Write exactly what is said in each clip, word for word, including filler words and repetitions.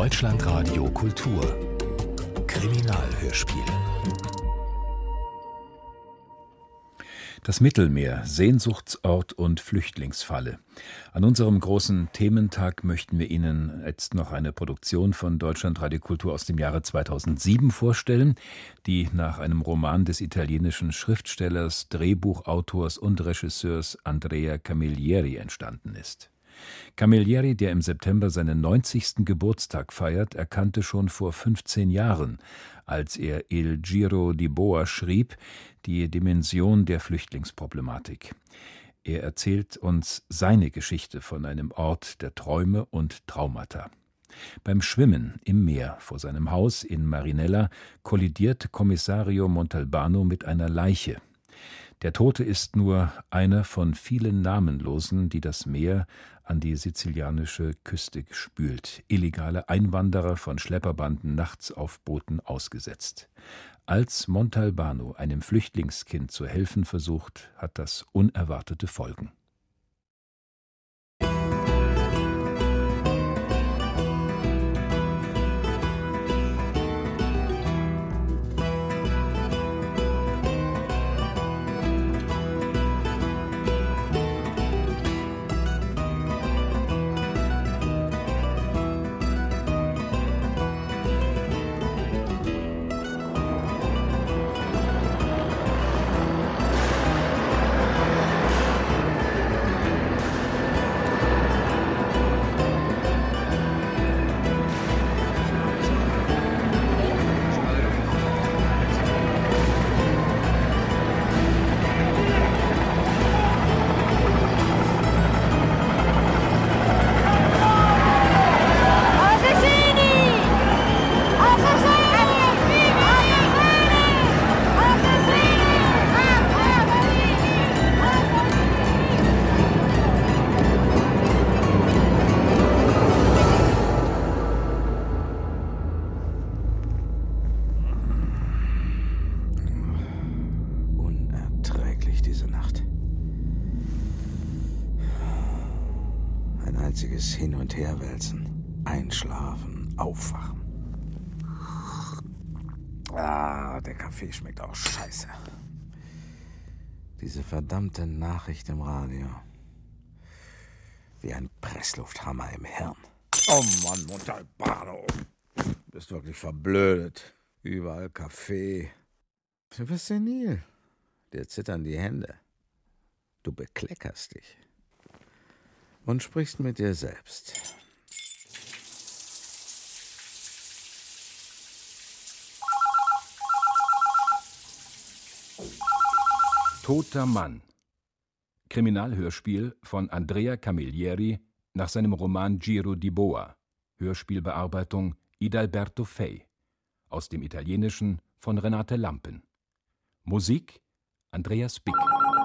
Deutschlandradio Kultur Kriminalhörspiel. Das Mittelmeer, Sehnsuchtsort und Flüchtlingsfalle. An unserem großen Thementag möchten wir Ihnen jetzt noch eine Produktion von Deutschlandradio Kultur aus dem Jahre zweitausendsieben vorstellen, die nach einem Roman des italienischen Schriftstellers, Drehbuchautors und Regisseurs Andrea Camilleri entstanden ist. Camilleri, der im September seinen neunzigsten Geburtstag feiert, erkannte schon vor fünfzehn Jahren, als er Il Giro di Boa schrieb, die Dimension der Flüchtlingsproblematik. Er erzählt uns seine Geschichte von einem Ort der Träume und Traumata. Beim Schwimmen im Meer vor seinem Haus in Marinella kollidiert Kommissario Montalbano mit einer Leiche. Der Tote ist nur einer von vielen Namenlosen, die das Meer an die sizilianische Küste spült. Illegale Einwanderer von Schlepperbanden nachts auf Booten ausgesetzt. Als Montalbano einem Flüchtlingskind zu helfen versucht, hat das unerwartete Folgen. Hin- und herwälzen, einschlafen, aufwachen. Ah, der Kaffee schmeckt auch scheiße. Diese verdammte Nachricht im Radio. Wie ein Presslufthammer im Hirn. Oh Mann, Montalbano. Du bist wirklich verblödet. Überall Kaffee. Du bist senil. Dir zittern die Hände. Du bekleckerst dich. Und sprichst mit dir selbst. Toter Mann. Kriminalhörspiel von Andrea Camilleri nach seinem Roman Giro di Boa. Hörspielbearbeitung Idalberto Fei. Aus dem Italienischen von Renate Lampen. Musik Andreas Bick.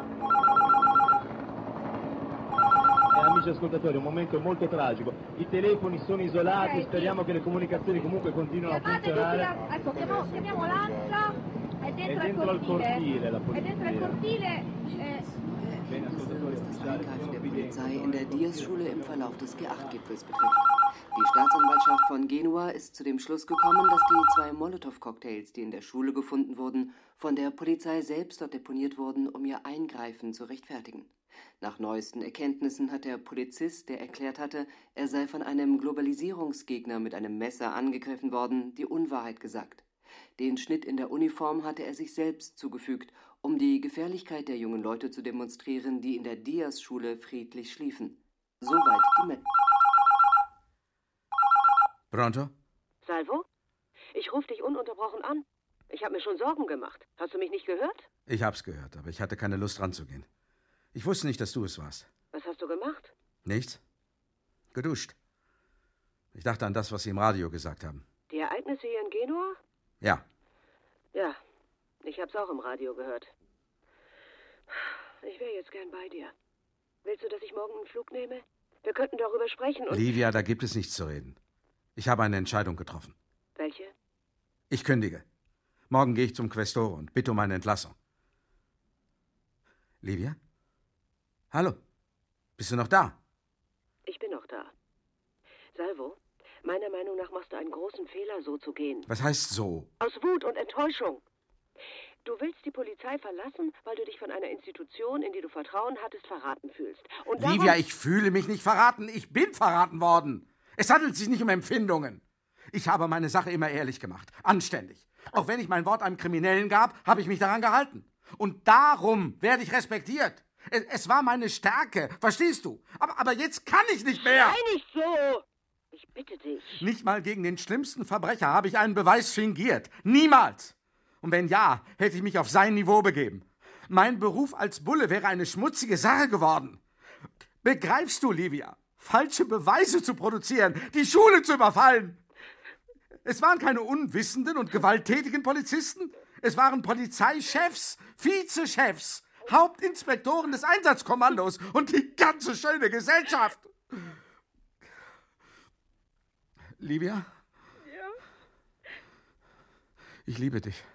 Amici ascoltatori, un momento molto tragico. I telefoni sono isolati, okay, speriamo che le comunicazioni comunque continuino a funzionare. Ecco, chiamiamo, chiamiamo l'A N C A, è dentro, è dentro al cortile. cortile la polizia. È dentro al cortile. Eh. Bene, ascoltatori, ufficiali, Eingreifen der Polizei in der Diaz-Schule im Verlauf des G acht Gipfels betrifft. Die Staatsanwaltschaft von Genua ist zu dem Schluss gekommen, dass die zwei Molotow-Cocktails, die in der Schule gefunden wurden, von der Polizei selbst dort deponiert wurden, um ihr Eingreifen zu rechtfertigen. Nach neuesten Erkenntnissen hat der Polizist, der erklärt hatte, er sei von einem Globalisierungsgegner mit einem Messer angegriffen worden, die Unwahrheit gesagt. Den Schnitt in der Uniform hatte er sich selbst zugefügt, um die Gefährlichkeit der jungen Leute zu demonstrieren, die in der Diaz-Schule friedlich schliefen. Soweit die Met. Pronto? Salvo? Ich rufe dich ununterbrochen an. Ich habe mir schon Sorgen gemacht. Hast du mich nicht gehört? Ich hab's gehört, aber ich hatte keine Lust ranzugehen. Ich wusste nicht, dass du es warst. Was hast du gemacht? Nichts. Geduscht. Ich dachte an das, was Sie im Radio gesagt haben. Die Ereignisse hier in Genua? Ja. Ja, ich hab's auch im Radio gehört. Ich wäre jetzt gern bei dir. Willst du, dass ich morgen einen Flug nehme? Wir könnten darüber sprechen und... Livia, da gibt es nichts zu reden. Ich habe eine Entscheidung getroffen. Welche? Ich kündige. Morgen gehe ich zum Questore und bitte um eine Entlassung. Livia? Hallo? Bist du noch da? Ich bin noch da. Salvo, Meiner Meinung nach machst du einen großen Fehler, so zu gehen. Was heißt so? Aus Wut und Enttäuschung. Du willst die Polizei verlassen, weil du dich von einer Institution, in die du Vertrauen hattest, verraten fühlst. Und darum... Livia, ich fühle mich nicht verraten. Ich bin verraten worden. Es handelt sich nicht um Empfindungen. Ich habe meine Sache immer ehrlich gemacht. Anständig. Auch wenn ich mein Wort einem Kriminellen gab, habe ich mich daran gehalten. Und darum werde ich respektiert. Es, es war meine Stärke, verstehst du? Aber, aber jetzt kann ich nicht mehr. Sei nicht so! Ich bitte dich. Nicht mal gegen den schlimmsten Verbrecher habe ich einen Beweis fingiert. Niemals. Und wenn ja, hätte ich mich auf sein Niveau begeben. Mein Beruf als Bulle wäre eine schmutzige Sache geworden. Begreifst du, Livia? Falsche Beweise zu produzieren, die Schule zu überfallen. Es waren keine unwissenden und gewalttätigen Polizisten. Es waren Polizeichefs, Vizechefs, Hauptinspektoren des Einsatzkommandos und die ganze schöne Gesellschaft. Livia? Ja? Ich liebe dich.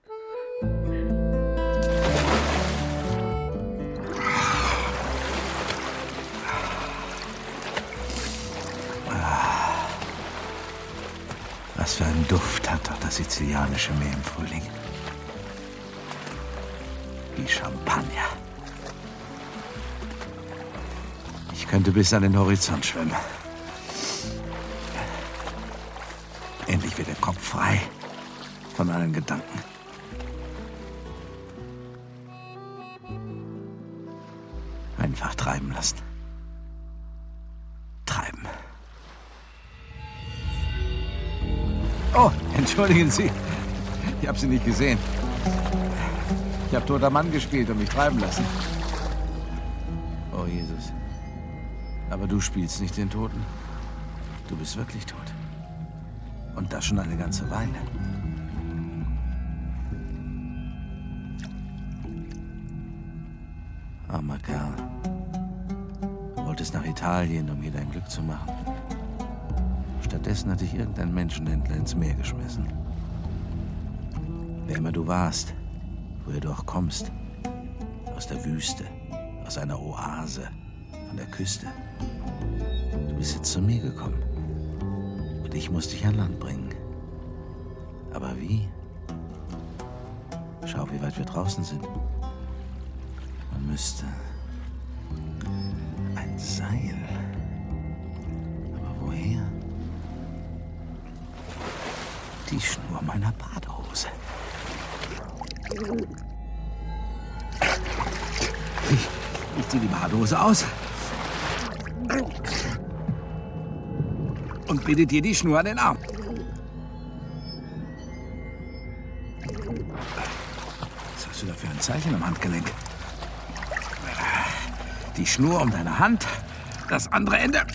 Was für einen Duft hat doch das sizilianische Meer im Frühling. Wie Champagner. Ich könnte bis an den Horizont schwimmen. Endlich wird der Kopf frei von allen Gedanken. Einfach treiben lassen. Treiben. Oh, entschuldigen Sie. Ich habe Sie nicht gesehen. Ich habe toter Mann gespielt und mich treiben lassen. Oh, Jesus. Aber du spielst nicht den Toten. Du bist wirklich tot. Und das schon eine ganze Weile. Armer Kerl. Du wolltest nach Italien, um hier dein Glück zu machen. Stattdessen hat dich irgendein Menschenhändler ins Meer geschmissen. Wer immer du warst, woher du auch kommst, aus der Wüste, aus einer Oase, von der Küste. Du bist jetzt zu mir gekommen. Und ich muss dich an Land bringen. Aber wie? Schau, wie weit wir draußen sind. Man müsste ein Seil. Aber woher? Die Schnur meiner Badehose. Ich, ich zieh die Badehose aus. Und binde dir die Schnur an den Arm. Was hast du da für ein Zeichen am Handgelenk? Die Schnur um deine Hand, das andere Ende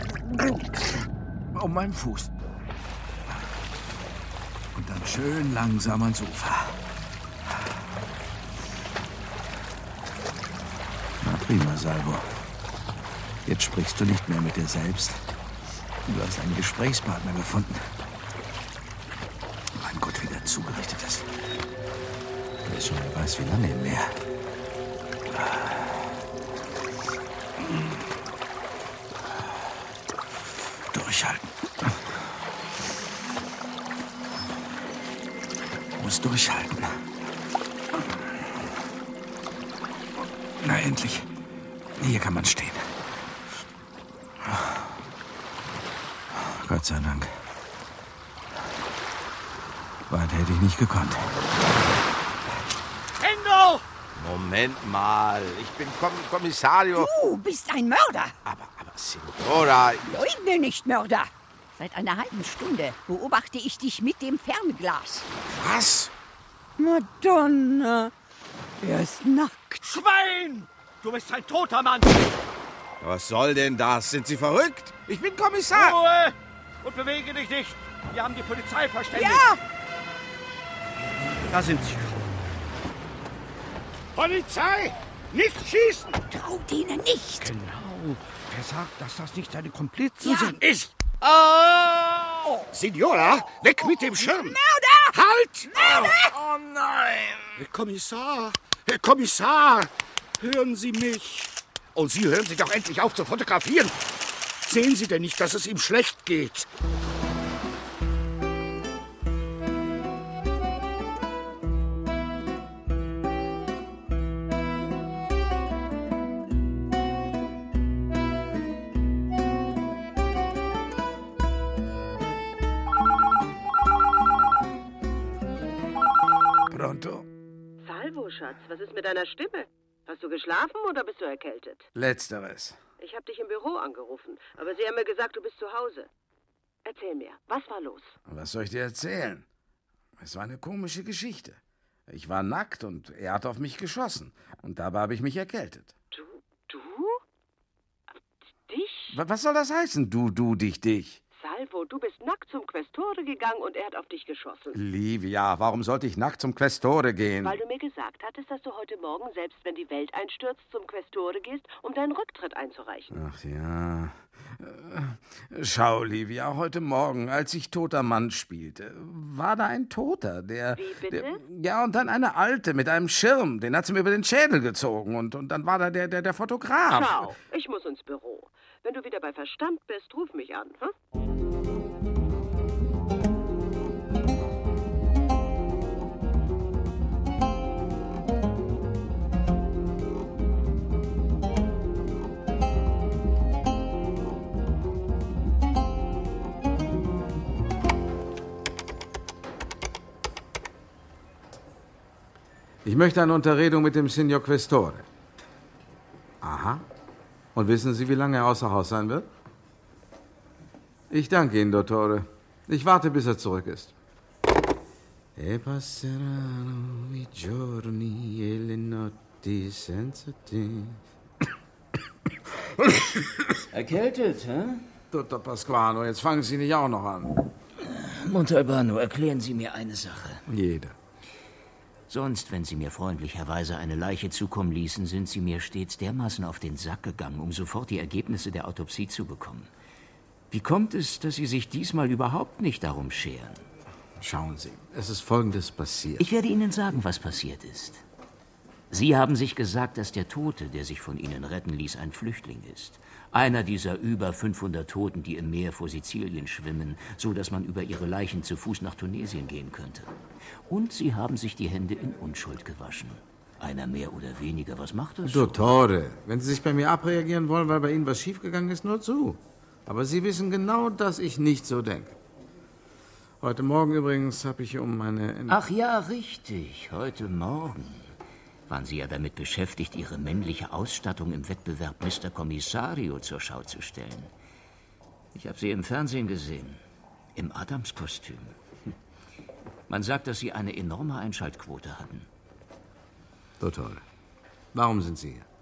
um meinen Fuß. Und dann schön langsam ans Ufer. Na prima, Salvo. Jetzt sprichst du nicht mehr mit dir selbst. Du hast einen Gesprächspartner gefunden. Mein Gott, wie der zugerichtet ist. Der ist schon, wer weiß wie lange im Meer. Durchhalten. Muss durchhalten. Na, endlich. Hier kann man stehen. Gott sei Dank. Weiter hätte ich nicht gekonnt. Endo! Moment mal, ich bin Komm Kommissario. Du bist ein Mörder. Aber, aber, Signora... Leugne nicht, Mörder. Seit einer halben Stunde beobachte ich dich mit dem Fernglas. Was? Madonna, er ist nackt. Schwein! Du bist ein toter Mann! Was soll denn das? Sind Sie verrückt? Ich bin Kommissar! Ruhe! Und bewege dich nicht! Wir haben die Polizei verständigt! Ja! Da sind sie. Polizei! Nicht schießen! Traut ihnen nicht! Genau. Wer sagt, dass das nicht seine Komplizen Ja. sind? Ich! Oh. Signora, weg mit dem Schirm! Mörder! Halt! Mörder! Oh nein! Herr Kommissar! Herr Kommissar! Hören Sie mich! Und Sie hören Sie doch endlich auf zu fotografieren! Sehen Sie denn nicht, dass es ihm schlecht geht? Salvo, Schatz, was ist mit deiner Stimme? Hast du geschlafen oder bist du erkältet? Letzteres. Ich habe dich im Büro angerufen, aber sie haben mir gesagt, du bist zu Hause. Erzähl mir, was war los? Was soll ich dir erzählen? Es war eine komische Geschichte. Ich war nackt und er hat auf mich geschossen. Und dabei habe ich mich erkältet. Du? Du? Dich? Was soll das heißen, du, du, dich, dich? Salvo, du bist nackt zum Questore gegangen und er hat auf dich geschossen. Livia, warum sollte ich nackt zum Questore gehen? Weil du mir gesagt hattest, dass du heute Morgen, selbst wenn die Welt einstürzt, zum Questore gehst, um deinen Rücktritt einzureichen. Ach ja. Schau, Livia, heute Morgen, als ich Toter Mann spielte, war da ein Toter, der... Wie bitte? Der, ja, und dann eine Alte mit einem Schirm, den hat sie mir über den Schädel gezogen. Und, und dann war da der, der, der Fotograf. Schau, ich muss ins Büro. Wenn du wieder bei Verstand bist, ruf mich an, hm? Ich möchte eine Unterredung mit dem Signor Questore. Aha. Und wissen Sie, wie lange er außer Haus sein wird? Ich danke Ihnen, Dottore. Ich warte, bis er zurück ist. E passeranno i giorni e le notti senza te. Erkältet, hä? Dottor Pasquano, jetzt fangen Sie nicht auch noch an. Montalbano, erklären Sie mir eine Sache. Jeder. Sonst, wenn Sie mir freundlicherweise eine Leiche zukommen ließen, sind Sie mir stets dermaßen auf den Sack gegangen, um sofort die Ergebnisse der Autopsie zu bekommen. Wie kommt es, dass Sie sich diesmal überhaupt nicht darum scheren? Schauen Sie, es ist Folgendes passiert. Ich werde Ihnen sagen, was passiert ist. Sie haben sich gesagt, dass der Tote, der sich von Ihnen retten ließ, ein Flüchtling ist. Einer dieser über fünfhundert Toten, die im Meer vor Sizilien schwimmen, so dass man über ihre Leichen zu Fuß nach Tunesien gehen könnte. Und Sie haben sich die Hände in Unschuld gewaschen. Einer mehr oder weniger, was macht das? Dottore, wenn Sie sich bei mir abreagieren wollen, weil bei Ihnen was schiefgegangen ist, nur zu. Aber Sie wissen genau, dass ich nicht so denke. Heute Morgen übrigens habe ich um meine... Ent Ach ja, richtig. Heute Morgen waren Sie ja damit beschäftigt, Ihre männliche Ausstattung im Wettbewerb Mister Commissario zur Schau zu stellen. Ich habe Sie im Fernsehen gesehen. Im Adamskostüm. Man sagt, dass Sie eine enorme Einschaltquote hatten. Dottore, warum sind Sie hier?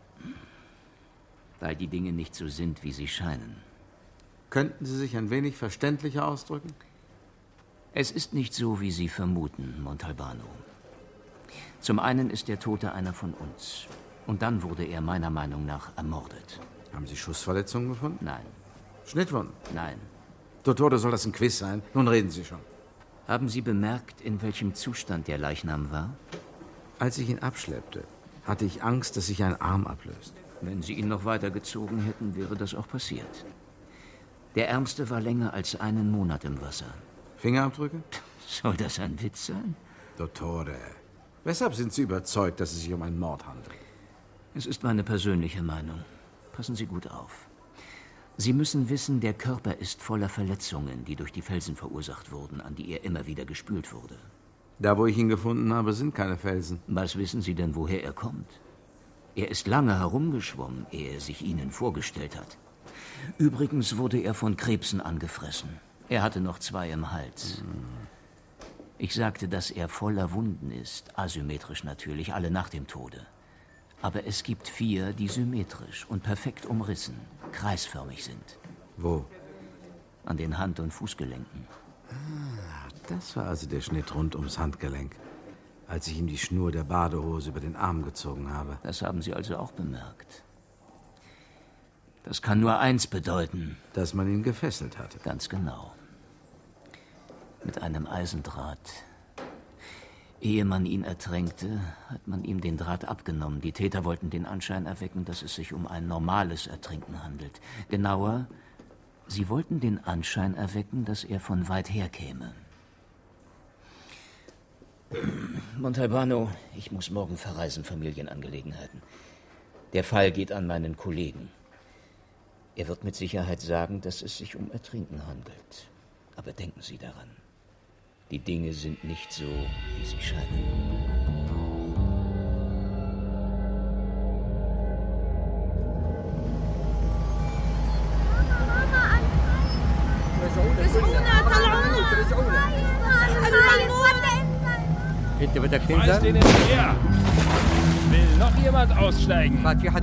Weil die Dinge nicht so sind, wie sie scheinen. Könnten Sie sich ein wenig verständlicher ausdrücken? Es ist nicht so, wie Sie vermuten, Montalbano. Zum einen ist der Tote einer von uns. Und dann wurde er meiner Meinung nach ermordet. Haben Sie Schussverletzungen gefunden? Nein. Schnittwunden? Nein. Dottore, soll das ein Quiz sein? Nun reden Sie schon. Haben Sie bemerkt, in welchem Zustand der Leichnam war? Als ich ihn abschleppte, hatte ich Angst, dass sich ein Arm ablöst. Wenn Sie ihn noch weiter gezogen hätten, wäre das auch passiert. Der Ärmste war länger als einen Monat im Wasser. Fingerabdrücke? Soll das ein Witz sein? Dottore, weshalb sind Sie überzeugt, dass es sich um einen Mord handelt? Es ist meine persönliche Meinung. Passen Sie gut auf. Sie müssen wissen, der Körper ist voller Verletzungen, die durch die Felsen verursacht wurden, an die er immer wieder gespült wurde. Da, wo ich ihn gefunden habe, sind keine Felsen. Was wissen Sie denn, woher er kommt? Er ist lange herumgeschwommen, ehe er sich Ihnen vorgestellt hat. Übrigens wurde er von Krebsen angefressen. Er hatte noch zwei im Hals. Ich sagte, dass er voller Wunden ist, asymmetrisch natürlich, alle nach dem Tode. Aber es gibt vier, die symmetrisch und perfekt umrissen, kreisförmig sind. Wo? An den Hand- und Fußgelenken. Ah, das war also der Schnitt rund ums Handgelenk, als ich ihm die Schnur der Badehose über den Arm gezogen habe. Das haben Sie also auch bemerkt. Das kann nur eins bedeuten. Dass man ihn gefesselt hatte. Ganz genau. Mit einem Eisendraht. Ehe man ihn ertränkte, hat man ihm den Draht abgenommen. Die Täter wollten den Anschein erwecken, dass es sich um ein normales Ertrinken handelt. Genauer, sie wollten den Anschein erwecken, dass er von weit her käme. Montalbano, ich muss morgen verreisen, Familienangelegenheiten. Der Fall geht an meinen Kollegen. Er wird mit Sicherheit sagen, dass es sich um Ertrinken handelt. Aber denken Sie daran. Die Dinge sind nicht so, wie sie scheinen. Schmeiß den ins Meer! Will noch jemand aussteigen?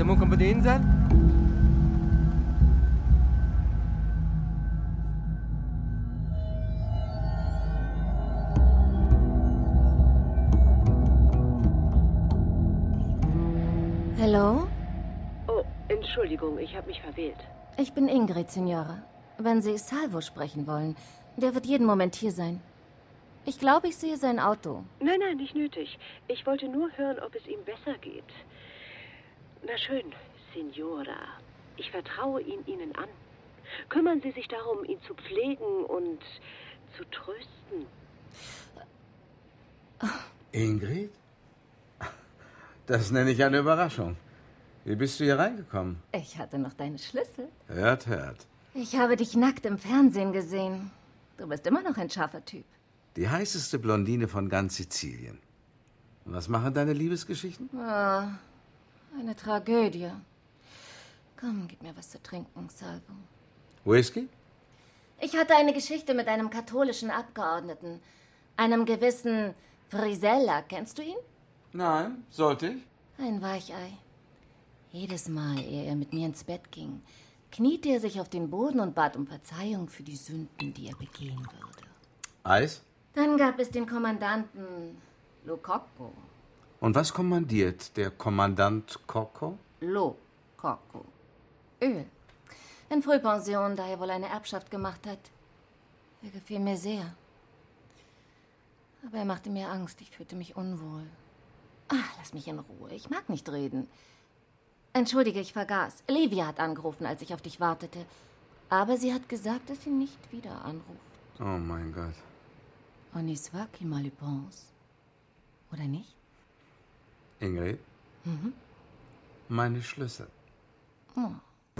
Hallo? Oh, Entschuldigung, ich habe mich verwählt. Ich bin Ingrid, Signora. Wenn Sie Salvo sprechen wollen, der wird jeden Moment hier sein. Ich glaube, ich sehe sein Auto. Nein, nein, nicht nötig. Ich wollte nur hören, ob es ihm besser geht. Na schön, Signora. Ich vertraue ihn Ihnen an. Kümmern Sie sich darum, ihn zu pflegen und zu trösten. Ingrid? Das nenne ich eine Überraschung. Wie bist du hier reingekommen? Ich hatte noch deine Schlüssel. Hört, hört. Ich habe dich nackt im Fernsehen gesehen. Du bist immer noch ein scharfer Typ. Die heißeste Blondine von ganz Sizilien. Und was machen deine Liebesgeschichten? Ah, eine Tragödie. Komm, gib mir was zu trinken, Salvo. Whisky? Ich hatte eine Geschichte mit einem katholischen Abgeordneten. Einem gewissen Frisella. Kennst du ihn? Nein, sollte ich? Ein Weichei. Jedes Mal, ehe er mit mir ins Bett ging, kniete er sich auf den Boden und bat um Verzeihung für die Sünden, die er begehen würde. Eis? Dann gab es den Kommandanten Lo Cocco. Und was kommandiert der Kommandant Cocco? Lo Cocco. Öl. In Frühpension, da er wohl eine Erbschaft gemacht hat. Er gefiel mir sehr. Aber er machte mir Angst, ich fühlte mich unwohl. Ach, lass mich in Ruhe, ich mag nicht reden. Entschuldige, ich vergaß. Livia hat angerufen, als ich auf dich wartete. Aber sie hat gesagt, dass sie nicht wieder anruft. Oh mein Gott. On y soit qui mal y pense. Oder nicht? Ingrid? Mhm. Meine Schlüssel. Oh.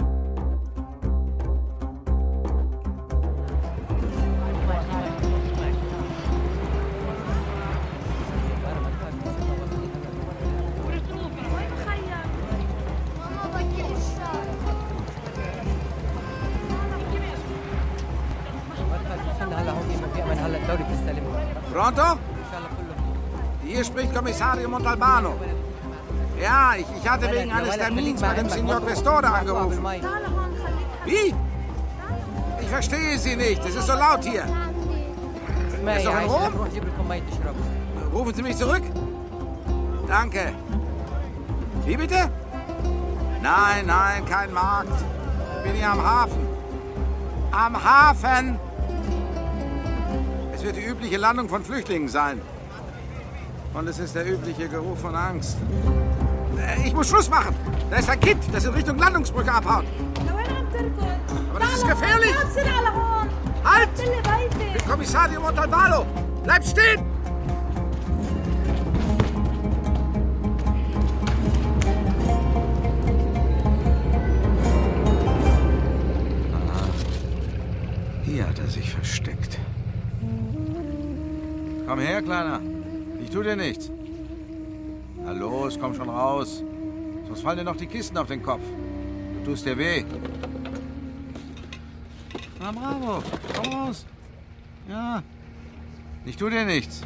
Pronto? Hier spricht Kommissario Montalbano. Ja, ich, ich hatte wegen eines Termins bei dem Signor Questore angerufen. Wie? Ich verstehe Sie nicht. Es ist so laut hier. Ist doch in Rom? Rufen Sie mich zurück? Danke. Wie bitte? Nein, nein, kein Markt. Ich bin hier am Hafen. Am Hafen! Es wird die übliche Landung von Flüchtlingen sein. Und es ist der übliche Geruch von Angst. Ich muss Schluss machen. Da ist ein Kind, das in Richtung Landungsbrücke abhaut. Aber das ist gefährlich. Halt! Ich bin Kommissario Montalbano. Bleib stehen! Hier hat er sich versteckt. Komm her, Kleiner. Ich tu dir nichts. Na los, komm schon raus. Sonst fallen dir noch die Kisten auf den Kopf. Du tust dir weh. Na bravo, komm raus. Ja. Ich tu dir nichts.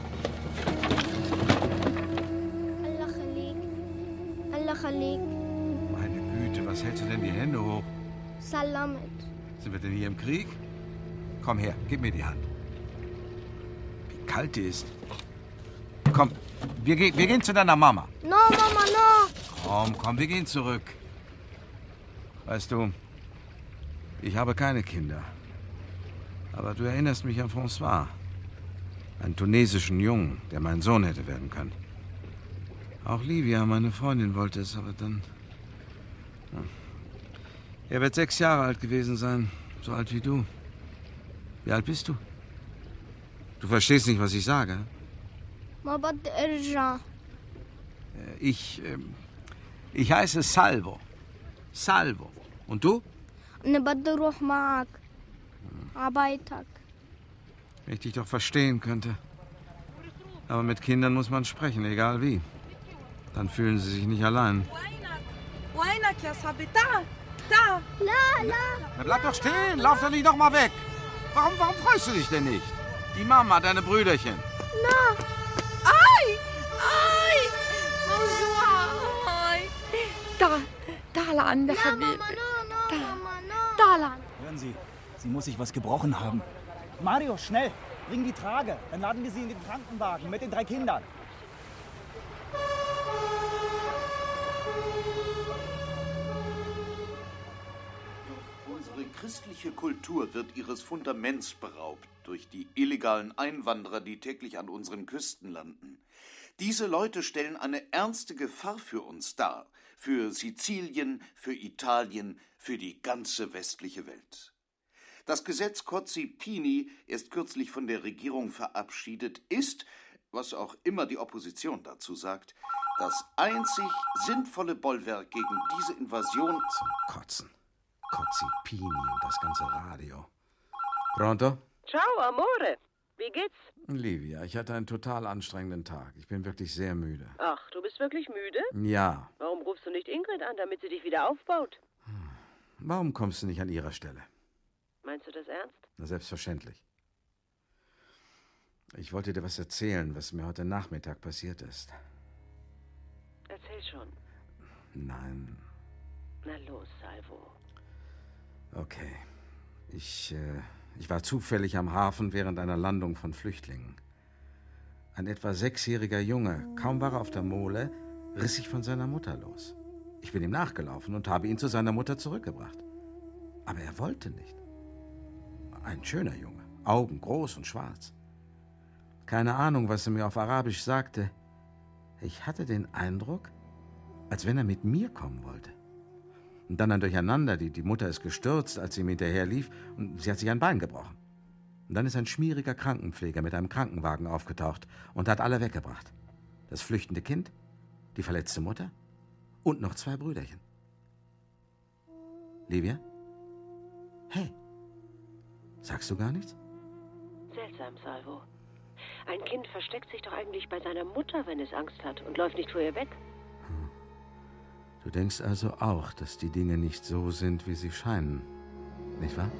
Allah khalik. Allah khalik. Meine Güte, was hältst du denn die Hände hoch? Salamet. Sind wir denn hier im Krieg? Komm her, gib mir die Hand. Wie kalt die ist. Komm, wir, ge wir gehen zu deiner Mama. No, Mama, no. Komm, komm, wir gehen zurück. Weißt du, ich habe keine Kinder. Aber du erinnerst mich an François. Einen tunesischen Jungen, der mein Sohn hätte werden können. Auch Livia, meine Freundin, wollte es, aber dann... Er wird sechs Jahre alt gewesen sein, so alt wie du. Wie alt bist du? Du verstehst nicht, was ich sage. Ich, äh, ich heiße Salvo. Salvo. Und du? Wenn ich dich doch verstehen könnte. Aber mit Kindern muss man sprechen, egal wie. Dann fühlen sie sich nicht allein. Na, bleib doch stehen, lauf doch nicht noch mal weg. Warum, warum freust du dich denn nicht? Die Mama, deine Brüderchen. No. Ay! Ay! Bonjour! Ay! Da, Dalan, der Habib. Da, Dalan. Hören Sie, sie muss sich was gebrochen haben. Mario, schnell! Bring die Trage. Dann laden wir sie in den Krankenwagen mit den drei Kindern. Unsere christliche Kultur wird ihres Fundaments beraubt durch die illegalen Einwanderer, die täglich an unseren Küsten landen. Diese Leute stellen eine ernste Gefahr für uns dar, für Sizilien, für Italien, für die ganze westliche Welt. Das Gesetz Cozzi-Pini, erst kürzlich von der Regierung verabschiedet, ist, was auch immer die Opposition dazu sagt, das einzig sinnvolle Bollwerk gegen diese Invasion. Zum Kotzen. Cozzi-Pini und das ganze Radio. Pronto? Ciao, Amore. Wie geht's? Livia, ich hatte einen total anstrengenden Tag. Ich bin wirklich sehr müde. Ach, du bist wirklich müde? Ja. Warum rufst du nicht Ingrid an, damit sie dich wieder aufbaut? Warum kommst du nicht an ihrer Stelle? Meinst du das ernst? Na, selbstverständlich. Ich wollte dir was erzählen, was mir heute Nachmittag passiert ist. Erzähl schon. Nein. Na los, Salvo. Okay. Ich, äh, ich war zufällig am Hafen während einer Landung von Flüchtlingen. Ein etwa sechsjähriger Junge, kaum war er auf der Mole, riss sich von seiner Mutter los. Ich bin ihm nachgelaufen und habe ihn zu seiner Mutter zurückgebracht. Aber er wollte nicht. Ein schöner Junge, Augen groß und schwarz. Keine Ahnung, was er mir auf Arabisch sagte. Ich hatte den Eindruck, als wenn er mit mir kommen wollte. Und dann ein Durcheinander. Die, die Mutter ist gestürzt, als sie ihm hinterher lief, und sie hat sich ein Bein gebrochen. Und dann ist ein schmieriger Krankenpfleger mit einem Krankenwagen aufgetaucht und hat alle weggebracht. Das flüchtende Kind, die verletzte Mutter und noch zwei Brüderchen. Livia? Hey, sagst du gar nichts? Seltsam, Salvo. Ein Kind versteckt sich doch eigentlich bei seiner Mutter, wenn es Angst hat, und läuft nicht vor ihr weg. Hm. Du denkst also auch, dass die Dinge nicht so sind, wie sie scheinen, nicht wahr?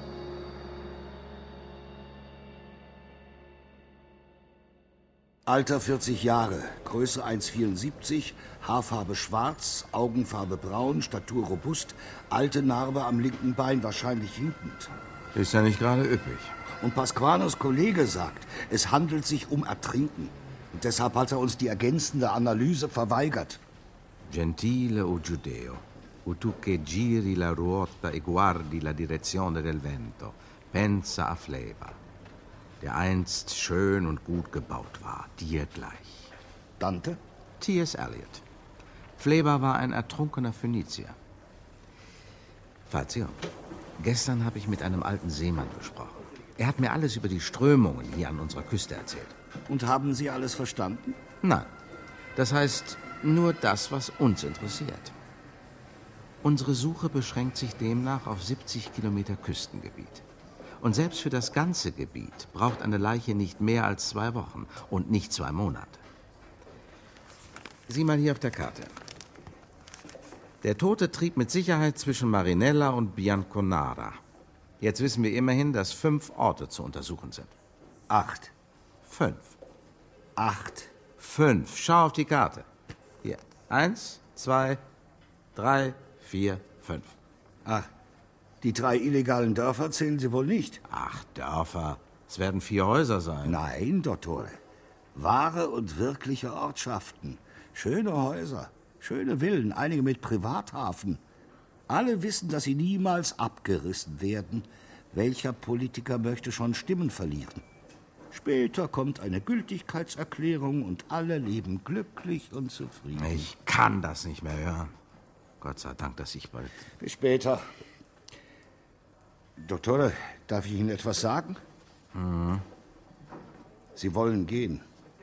Alter vierzig Jahre, Größe eins Komma vierundsiebzig, Haarfarbe schwarz, Augenfarbe braun, Statur robust, alte Narbe am linken Bein, wahrscheinlich hinkend. Ist ja nicht gerade üppig. Und Pasquanos Kollege sagt, es handelt sich um Ertrinken. Und deshalb hat er uns die ergänzende Analyse verweigert. Gentile o giudeo, o tu che giri la ruota e guardi la direzione del vento, pensa a Fleva, der einst schön und gut gebaut war, dir gleich. Dante? T S Eliot. Fleva war ein ertrunkener Phönizier. Fazio, gestern habe ich mit einem alten Seemann gesprochen. Er hat mir alles über die Strömungen hier an unserer Küste erzählt. Und haben Sie alles verstanden? Nein. Das heißt, nur das, was uns interessiert. Unsere Suche beschränkt sich demnach auf siebzig Kilometer Küstengebiet. Und selbst für das ganze Gebiet braucht eine Leiche nicht mehr als zwei Wochen und nicht zwei Monate. Sieh mal hier auf der Karte. Der Tote trieb mit Sicherheit zwischen Marinella und Bianconara. Jetzt wissen wir immerhin, dass fünf Orte zu untersuchen sind. Acht. Fünf. Acht. Fünf. Schau auf die Karte. Hier. Eins, zwei, drei, vier, fünf. Ach, die drei illegalen Dörfer zählen Sie wohl nicht? Ach, Dörfer. Es werden vier Häuser sein. Nein, Dottore. Wahre und wirkliche Ortschaften. Schöne Häuser, schöne Villen, einige mit Privathafen. Alle wissen, dass sie niemals abgerissen werden. Welcher Politiker möchte schon Stimmen verlieren? Später kommt eine Gültigkeitserklärung und alle leben glücklich und zufrieden. Ich kann das nicht mehr hören. Gott sei Dank, dass ich bald... Bis später. Dottore, darf ich Ihnen etwas sagen? Mhm. Sie wollen gehen.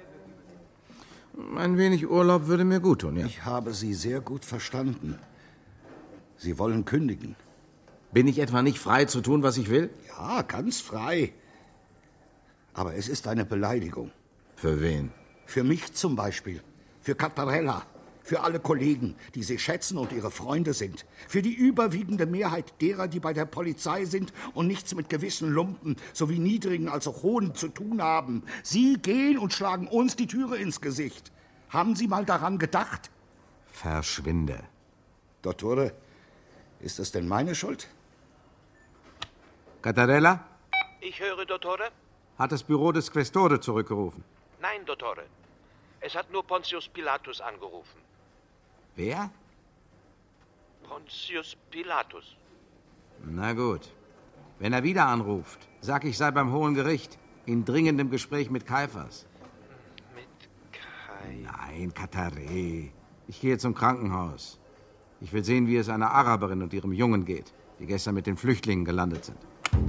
Ein wenig Urlaub würde mir gut tun, ja. Ich habe Sie sehr gut verstanden. Sie wollen kündigen. Bin ich etwa nicht frei zu tun, was ich will? Ja, ganz frei. Aber es ist eine Beleidigung. Für wen? Für mich zum Beispiel. Für Cattarella. Für alle Kollegen, die Sie schätzen und Ihre Freunde sind. Für die überwiegende Mehrheit derer, die bei der Polizei sind und nichts mit gewissen Lumpen, sowie niedrigen als auch hohen zu tun haben. Sie gehen und schlagen uns die Türe ins Gesicht. Haben Sie mal daran gedacht? Verschwinde. Dottore, ist das denn meine Schuld? Cattarella? Ich höre, Dottore. Hat das Büro des Questore zurückgerufen? Nein, Dottore. Es hat nur Pontius Pilatus angerufen. Wer? Pontius Pilatus. Na gut. Wenn er wieder anruft, sag ich sei beim Hohen Gericht. In dringendem Gespräch mit Kaiphas. Mit Kai... Nein, Katare. Ich gehe zum Krankenhaus. Ich will sehen, wie es einer Araberin und ihrem Jungen geht, die gestern mit den Flüchtlingen gelandet sind.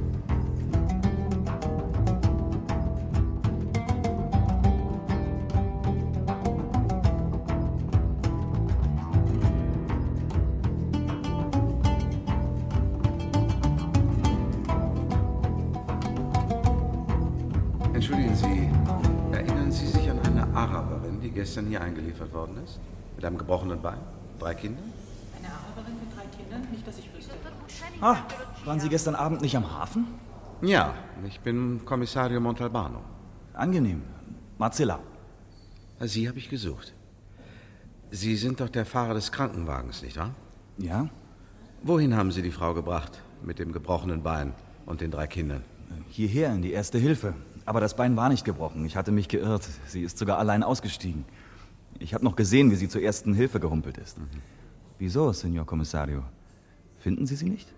Entschuldigen Sie, erinnern Sie sich an eine Araberin, die gestern hier eingeliefert worden ist? Mit einem gebrochenen Bein? Drei Kindern? Eine Araberin mit drei Kindern? Nicht, dass ich wüsste. Ah, waren Sie gestern Abend nicht am Hafen? Ja, ich bin Kommissario Montalbano. Angenehm. Marcella. Sie habe ich gesucht. Sie sind doch der Fahrer des Krankenwagens, nicht wahr? Ja. Wohin haben Sie die Frau gebracht? Mit dem gebrochenen Bein und den drei Kindern? Hierher, in die Erste Hilfe. Aber das Bein war nicht gebrochen. Ich hatte mich geirrt. Sie ist sogar allein ausgestiegen. Ich habe noch gesehen, wie sie zur Ersten Hilfe gehumpelt ist. Mhm. Wieso, Signor Commissario? Finden Sie sie nicht?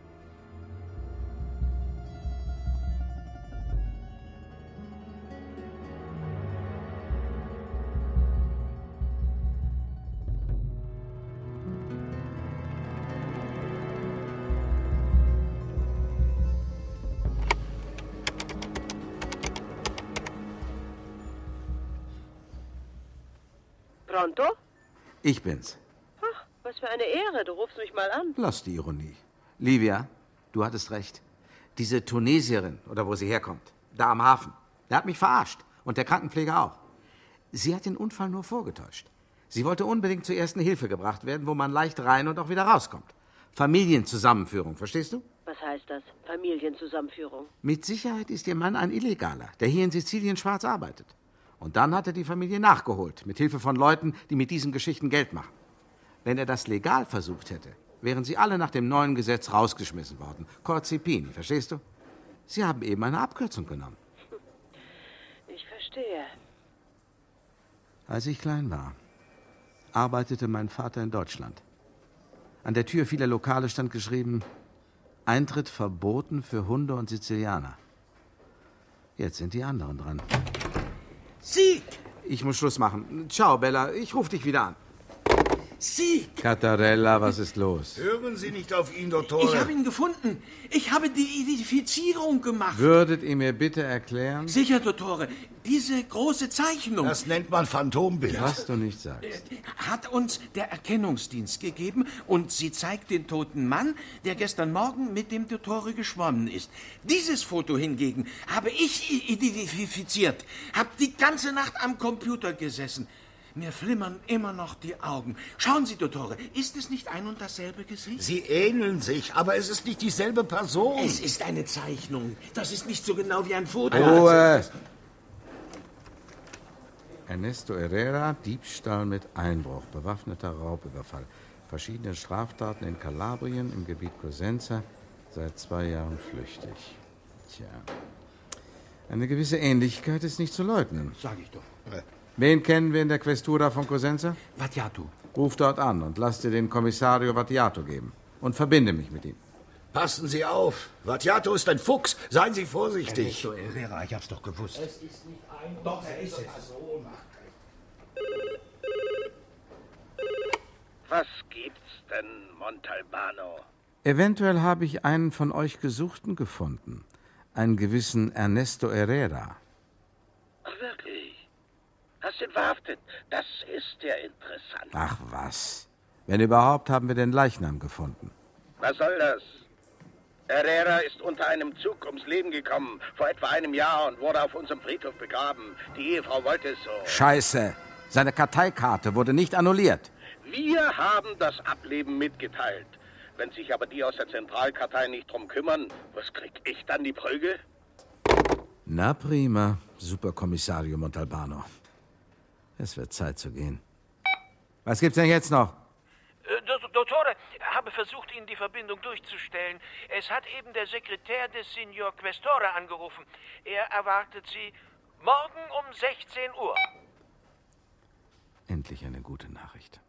Pronto? Ich bin's. Ach, was für eine Ehre. Du rufst mich mal an. Lass die Ironie. Livia, du hattest recht. Diese Tunesierin, oder wo sie herkommt, da am Hafen, der hat mich verarscht. Und der Krankenpfleger auch. Sie hat den Unfall nur vorgetäuscht. Sie wollte unbedingt zur Ersten Hilfe gebracht werden, wo man leicht rein und auch wieder rauskommt. Familienzusammenführung, verstehst du? Was heißt das? Familienzusammenführung? Mit Sicherheit ist ihr Mann ein Illegaler, der hier in Sizilien schwarz arbeitet. Und dann hat er die Familie nachgeholt, mit Hilfe von Leuten, die mit diesen Geschichten Geld machen. Wenn er das legal versucht hätte, wären sie alle nach dem neuen Gesetz rausgeschmissen worden. Corzipini, verstehst du? Sie haben eben eine Abkürzung genommen. Ich verstehe. Als ich klein war, arbeitete mein Vater in Deutschland. An der Tür vieler Lokale stand geschrieben, Eintritt verboten für Hunde und Sizilianer. Jetzt sind die anderen dran. Sieg! Ich muss Schluss machen. Ciao, Bella. Ich rufe dich wieder an. Sieg! Cattarella, was ist los? Hören Sie nicht auf ihn, Dottore. Ich habe ihn gefunden. Ich habe die Identifizierung gemacht. Würdet ihr mir bitte erklären? Sicher, Dottore. Diese große Zeichnung. Das nennt man Phantombild. Was du nicht sagst. Hat uns der Erkennungsdienst gegeben und sie zeigt den toten Mann, der gestern Morgen mit dem Dottore geschwommen ist. Dieses Foto hingegen habe ich identifiziert. Hab die ganze Nacht am Computer gesessen. Mir flimmern immer noch die Augen. Schauen Sie, Dottore, ist es nicht ein und dasselbe Gesicht? Sie ähneln sich, aber es ist nicht dieselbe Person. Es ist eine Zeichnung. Das ist nicht so genau wie ein Foto. Ruhe! Ernesto Herrera, Diebstahl mit Einbruch, bewaffneter Raubüberfall. Verschiedene Straftaten in Kalabrien, im Gebiet Cosenza, seit zwei Jahren flüchtig. Tja, eine gewisse Ähnlichkeit ist nicht zu leugnen. Sag ich doch. Wen kennen wir in der Questura von Cosenza? Vattiato. Ruf dort an und lass dir den Kommissario Vattiato geben. Und verbinde mich mit ihm. Passen Sie auf. Vattiato ist ein Fuchs. Seien Sie vorsichtig. Ernesto Herrera, ich hab's doch gewusst. Es ist nicht ein... Doch, er ist es. Was gibt's denn, Montalbano? Eventuell habe ich einen von euch Gesuchten gefunden. Einen gewissen Ernesto Herrera. Ach, wirklich? Hast ihn verhaftet? Das ist ja interessant. Ach was. Wenn überhaupt, haben wir den Leichnam gefunden. Was soll das? Herrera ist unter einem Zug ums Leben gekommen, vor etwa einem Jahr und wurde auf unserem Friedhof begraben. Die Ehefrau wollte es so. Scheiße. Seine Karteikarte wurde nicht annulliert. Wir haben das Ableben mitgeteilt. Wenn sich aber die aus der Zentralkartei nicht drum kümmern, was krieg ich dann die Prügel? Na prima, Superkommissario Montalbano. Es wird Zeit zu gehen. Was gibt's denn jetzt noch? Äh, Dottore, habe versucht, Ihnen die Verbindung durchzustellen. Es hat eben der Sekretär des Signor Questore angerufen. Er erwartet Sie morgen um sechzehn Uhr. Endlich eine gute Nachricht.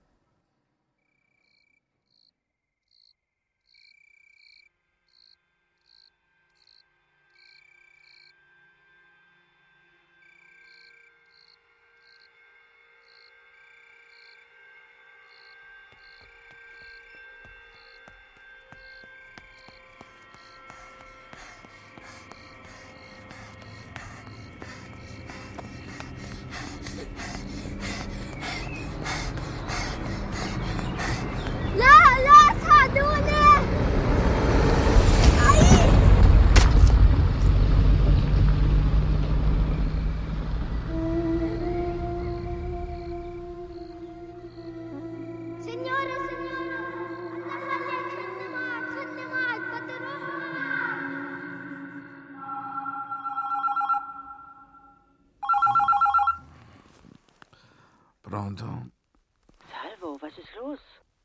Pronto? Salvo, was ist los?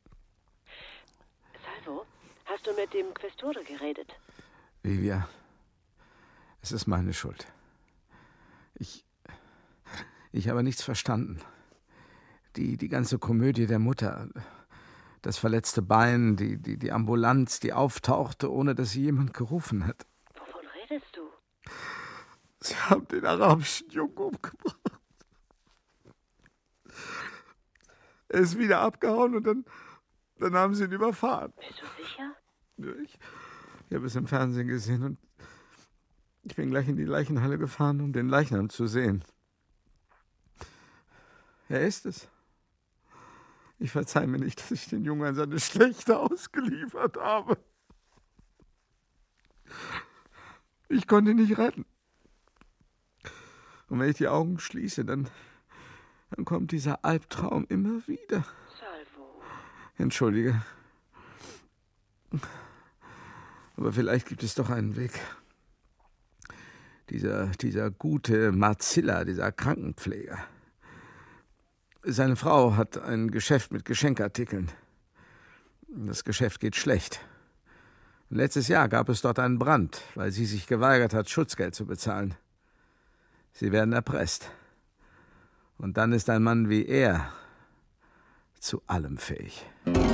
Salvo, hast du mit dem Questore geredet? Livia, es ist meine Schuld. Ich... Ich habe nichts verstanden. Die, die ganze Komödie der Mutter, das verletzte Bein, die, die, die Ambulanz, die auftauchte, ohne dass sie jemand gerufen hat. Wovon redest du? Sie haben den arabischen Jungen umgebracht. Er ist wieder abgehauen und dann, dann haben sie ihn überfahren. Bist du sicher? Ich, ich habe es im Fernsehen gesehen und ich bin gleich in die Leichenhalle gefahren, um den Leichnam zu sehen. Er ist es. Ich verzeihe mir nicht, dass ich den Jungen an seine Schlechte ausgeliefert habe. Ich konnte ihn nicht retten. Und wenn ich die Augen schließe, dann, dann kommt dieser Albtraum immer wieder. Salvo. Entschuldige. Aber vielleicht gibt es doch einen Weg. Dieser, dieser gute Marzilla, dieser Krankenpfleger. Seine Frau hat ein Geschäft mit Geschenkartikeln. Das Geschäft geht schlecht. Letztes Jahr gab es dort einen Brand, weil sie sich geweigert hat, Schutzgeld zu bezahlen. Sie werden erpresst. Und dann ist ein Mann wie er zu allem fähig.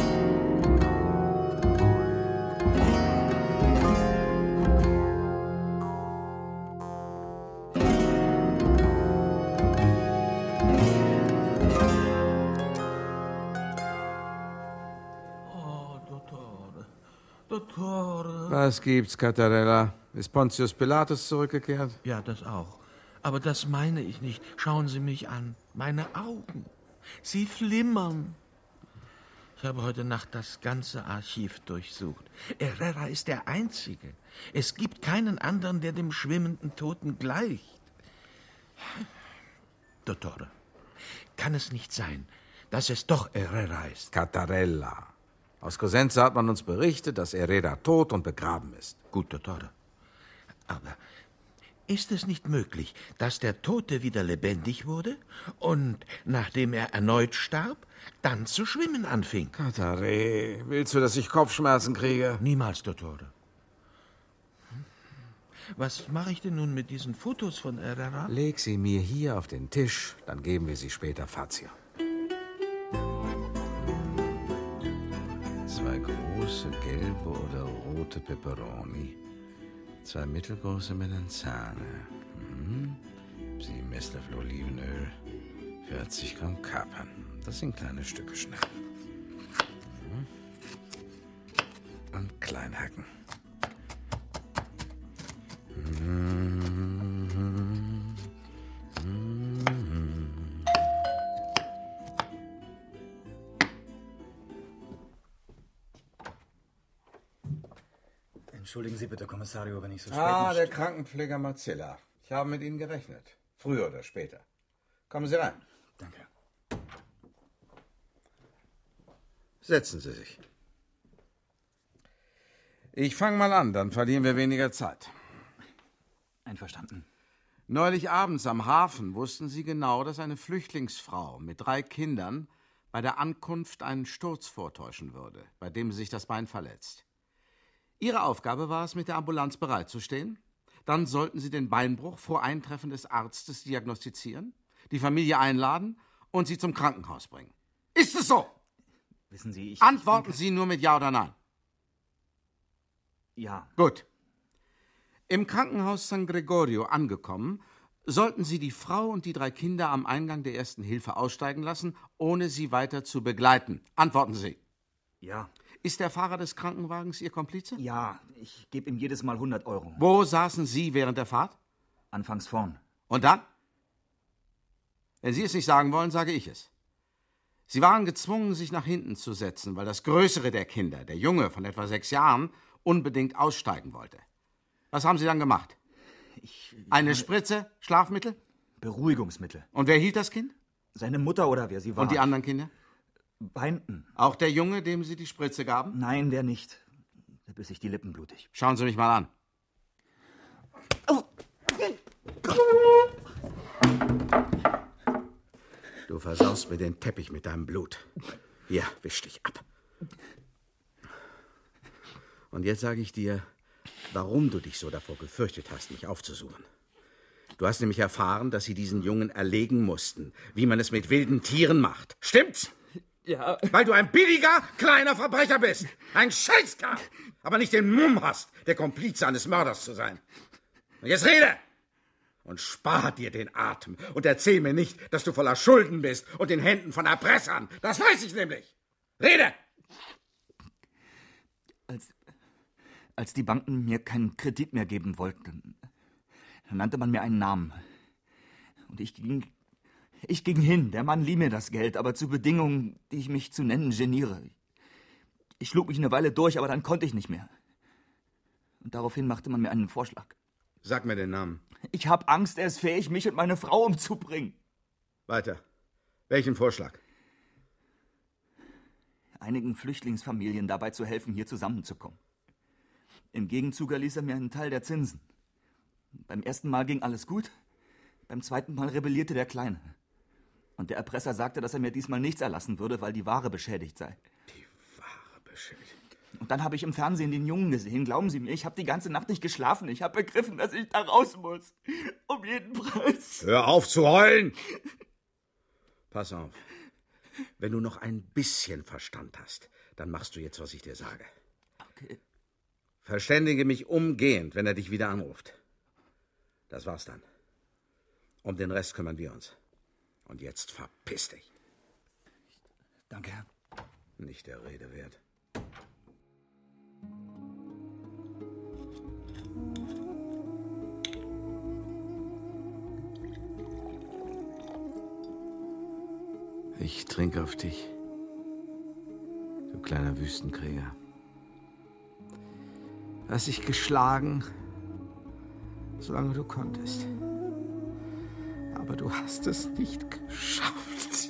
Was gibt's, Cattarella? Ist Pontius Pilatus zurückgekehrt? Ja, das auch. Aber das meine ich nicht. Schauen Sie mich an. Meine Augen. Sie flimmern. Ich habe heute Nacht das ganze Archiv durchsucht. Herrera ist der Einzige. Es gibt keinen anderen, der dem schwimmenden Toten gleicht. Dottore, kann es nicht sein, dass es doch Herrera ist? Cattarella. Aus Cosenza hat man uns berichtet, dass Herrera tot und begraben ist. Gut, Dottore. Aber ist es nicht möglich, dass der Tote wieder lebendig wurde und, nachdem er erneut starb, dann zu schwimmen anfing? Cattare, willst du, dass ich Kopfschmerzen kriege? Niemals, Dottore. Was mache ich denn nun mit diesen Fotos von Herrera? Leg sie mir hier auf den Tisch, dann geben wir sie später Fazio. Zwei große gelbe oder rote Peperoni, zwei mittelgroße Melenzane, mhm. sieben Esslöffel Olivenöl, vierzig Gramm Kapern. Das sind kleine Stücke schnell. Mhm. Und Kleinhacken. Mhm. Entschuldigen Sie bitte, Kommissario, wenn ich so spät... Ah, der Krankenpfleger Marzilla. Ich habe mit Ihnen gerechnet. Früher oder später. Kommen Sie rein. Danke. Setzen Sie sich. Ich fange mal an, dann verlieren wir weniger Zeit. Einverstanden. Neulich abends am Hafen wussten Sie genau, dass eine Flüchtlingsfrau mit drei Kindern bei der Ankunft einen Sturz vortäuschen würde, bei dem sie sich das Bein verletzt. Ihre Aufgabe war es, mit der Ambulanz bereitzustehen. Dann sollten Sie den Beinbruch vor Eintreffen des Arztes diagnostizieren, die Familie einladen und sie zum Krankenhaus bringen. Ist es so? Wissen Sie, ich... Antworten Sie nur mit Ja oder Nein. Ja. Gut. Im Krankenhaus San Gregorio angekommen, sollten Sie die Frau und die drei Kinder am Eingang der Ersten Hilfe aussteigen lassen, ohne sie weiter zu begleiten. Antworten Sie. Ja. Ist der Fahrer des Krankenwagens Ihr Komplize? Ja, ich gebe ihm jedes Mal hundert Euro. Wo saßen Sie während der Fahrt? Anfangs vorn. Und dann? Wenn Sie es nicht sagen wollen, sage ich es. Sie waren gezwungen, sich nach hinten zu setzen, weil das größere der Kinder, der Junge von etwa sechs Jahren, unbedingt aussteigen wollte. Was haben Sie dann gemacht? Ich, Eine Spritze, Schlafmittel? Beruhigungsmittel. Und wer hielt das Kind? Seine Mutter oder wer sie war. Und die anderen Kinder? Weinten. Auch der Junge, dem Sie die Spritze gaben? Nein, der nicht. Da biss ich die Lippen blutig. Schauen Sie mich mal an. Oh. Du versaust mir den Teppich mit deinem Blut. Hier, wisch dich ab. Und jetzt sage ich dir, warum du dich so davor gefürchtet hast, mich aufzusuchen. Du hast nämlich erfahren, dass sie diesen Jungen erlegen mussten, wie man es mit wilden Tieren macht. Stimmt's? Ja. Weil du ein billiger, kleiner Verbrecher bist. Ein Scheißkerl. Aber nicht den Mumm hast, der Komplize eines Mörders zu sein. Und jetzt rede! Und spar dir den Atem. Und erzähl mir nicht, dass du voller Schulden bist und in Händen von Erpressern. Das weiß ich nämlich. Rede! Als, als die Banken mir keinen Kredit mehr geben wollten, nannte man mir einen Namen. Und ich ging, ich ging hin. Der Mann lieh mir das Geld, aber zu Bedingungen, die ich mich zu nennen geniere. Ich schlug mich eine Weile durch, aber dann konnte ich nicht mehr. Und daraufhin machte man mir einen Vorschlag. Sag mir den Namen. Ich hab Angst, er ist fähig, mich und meine Frau umzubringen. Weiter. Welchen Vorschlag? Einigen Flüchtlingsfamilien dabei zu helfen, hier zusammenzukommen. Im Gegenzug erließ er mir einen Teil der Zinsen. Beim ersten Mal ging alles gut, beim zweiten Mal rebellierte der Kleine. Und der Erpresser sagte, dass er mir diesmal nichts erlassen würde, weil die Ware beschädigt sei. Die Ware beschädigt? Und dann habe ich im Fernsehen den Jungen gesehen. Glauben Sie mir, ich habe die ganze Nacht nicht geschlafen. Ich habe begriffen, dass ich da raus muss. Um jeden Preis. Hör auf zu heulen! Pass auf. Wenn du noch ein bisschen Verstand hast, dann machst du jetzt, was ich dir sage. Okay. Verständige mich umgehend, wenn er dich wieder anruft. Das war's dann. Um den Rest kümmern wir uns. Und jetzt verpiss dich. Danke, Herr. Nicht der Rede wert. Ich trinke auf dich, du kleiner Wüstenkrieger. Du hast dich geschlagen, solange du konntest. Aber du hast es nicht geschafft.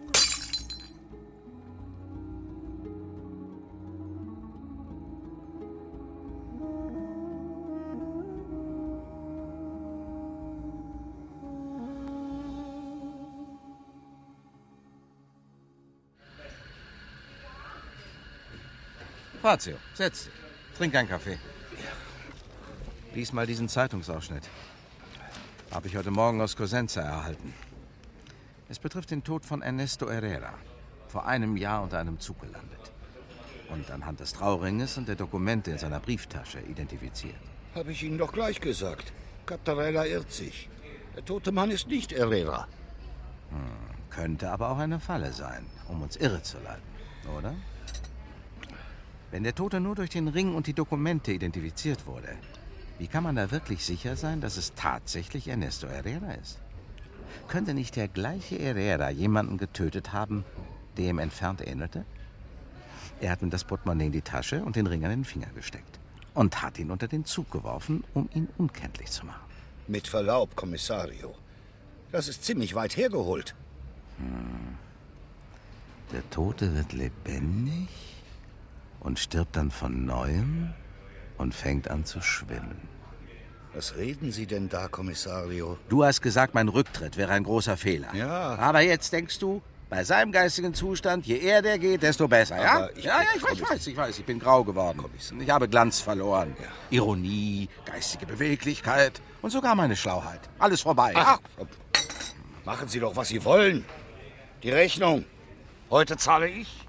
Fazio, setz dich. Trink einen Kaffee. Lies mal diesen Zeitungsausschnitt. Habe ich heute Morgen aus Cosenza erhalten. Es betrifft den Tod von Ernesto Herrera. Vor einem Jahr unter einem Zug gelandet. Und anhand des Trauringes und der Dokumente in seiner Brieftasche identifiziert. Habe ich Ihnen doch gleich gesagt. Cattarella irrt sich. Der tote Mann ist nicht Herrera. Hm, könnte aber auch eine Falle sein, um uns irre zu leiten, oder? Wenn der Tote nur durch den Ring und die Dokumente identifiziert wurde, wie kann man da wirklich sicher sein, dass es tatsächlich Ernesto Herrera ist? Könnte nicht der gleiche Herrera jemanden getötet haben, der ihm entfernt ähnelte? Er hat mir das Portemonnaie in die Tasche und den Ring an den Finger gesteckt und hat ihn unter den Zug geworfen, um ihn unkenntlich zu machen. Mit Verlaub, Kommissario. Das ist ziemlich weit hergeholt. Hm. Der Tote wird lebendig und stirbt dann von Neuem und fängt an zu schwimmen. Was reden Sie denn da, Kommissario? Du hast gesagt, mein Rücktritt wäre ein großer Fehler. Ja. Aber jetzt denkst du, bei seinem geistigen Zustand, je eher der geht, desto besser, ja? Aber ich- ja, ja, ich, weiß, ich weiß, ich weiß, ich bin grau geworden. Ich habe Glanz verloren. Ja. Ironie, geistige Beweglichkeit und sogar meine Schlauheit. Alles vorbei. Ach, machen Sie doch, was Sie wollen. Die Rechnung. Heute zahle ich.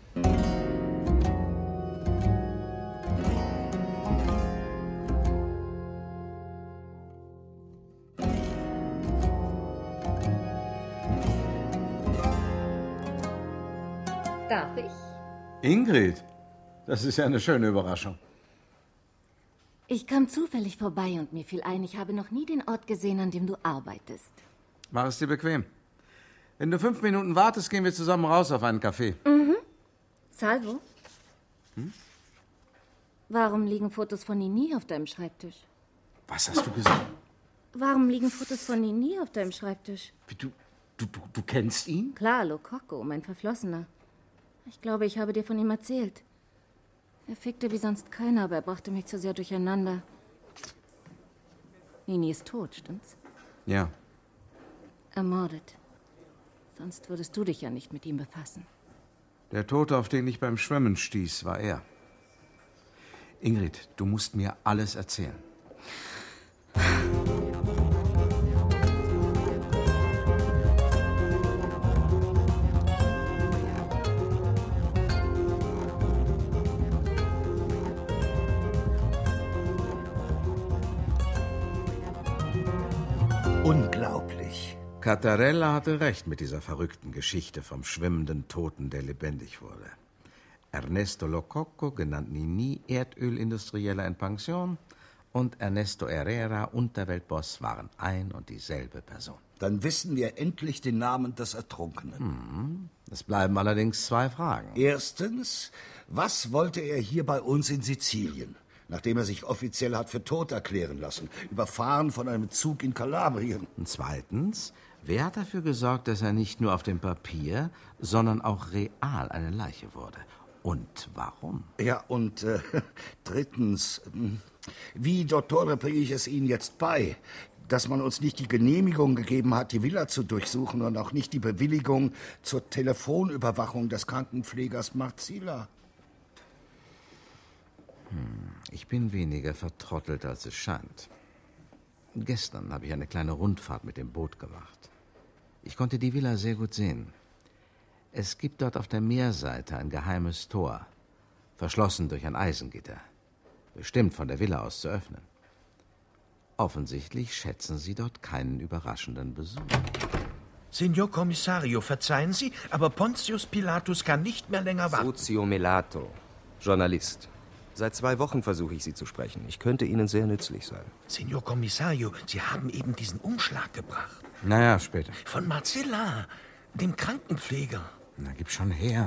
Darf ich? Ingrid, das ist ja eine schöne Überraschung. Ich kam zufällig vorbei und mir fiel ein, ich habe noch nie den Ort gesehen, an dem du arbeitest. Mach es dir bequem. Wenn du fünf Minuten wartest, gehen wir zusammen raus auf einen Café. Mhm. Salvo? Hm? Warum liegen Fotos von Nini auf deinem Schreibtisch? Was hast du gesagt? Warum liegen Fotos von Nini auf deinem Schreibtisch? Wie, du, du, du, du kennst ihn? Klar, Lokoko, mein Verflossener. Ich glaube, ich habe dir von ihm erzählt. Er fickte wie sonst keiner, aber er brachte mich zu sehr durcheinander. Nini ist tot, stimmt's? Ja. Ermordet. Sonst würdest du dich ja nicht mit ihm befassen. Der Tote, auf den ich beim Schwimmen stieß, war er. Ingrid, du musst mir alles erzählen. Unglaublich. Cattarella hatte recht mit dieser verrückten Geschichte vom schwimmenden Toten, der lebendig wurde. Ernesto Lococo, genannt Nini, Erdölindustrieller in Pension, und Ernesto Herrera, Unterweltboss, waren ein und dieselbe Person. Dann wissen wir endlich den Namen des Ertrunkenen. Hm. Es bleiben allerdings zwei Fragen. Erstens, was wollte er hier bei uns in Sizilien, nachdem er sich offiziell hat für tot erklären lassen, überfahren von einem Zug in Kalabrien? Und zweitens, wer hat dafür gesorgt, dass er nicht nur auf dem Papier, sondern auch real eine Leiche wurde? Und warum? Ja, und äh, drittens, wie, Dottore, bringe ich es Ihnen jetzt bei, dass man uns nicht die Genehmigung gegeben hat, die Villa zu durchsuchen und auch nicht die Bewilligung zur Telefonüberwachung des Krankenpflegers Marzilla? Hm, ich bin weniger vertrottelt, als es scheint. Gestern habe ich eine kleine Rundfahrt mit dem Boot gemacht. Ich konnte die Villa sehr gut sehen. Es gibt dort auf der Meerseite ein geheimes Tor, verschlossen durch ein Eisengitter, bestimmt von der Villa aus zu öffnen. Offensichtlich schätzen Sie dort keinen überraschenden Besuch. Signor Kommissario, verzeihen Sie, aber Pontius Pilatus kann nicht mehr länger warten. Sozio Melato, Journalist. Seit zwei Wochen versuche ich Sie zu sprechen. Ich könnte Ihnen sehr nützlich sein. Signor Kommissario, Sie haben eben diesen Umschlag gebracht. Naja, später. Von Marzilla, dem Krankenpfleger. Na, gib schon her.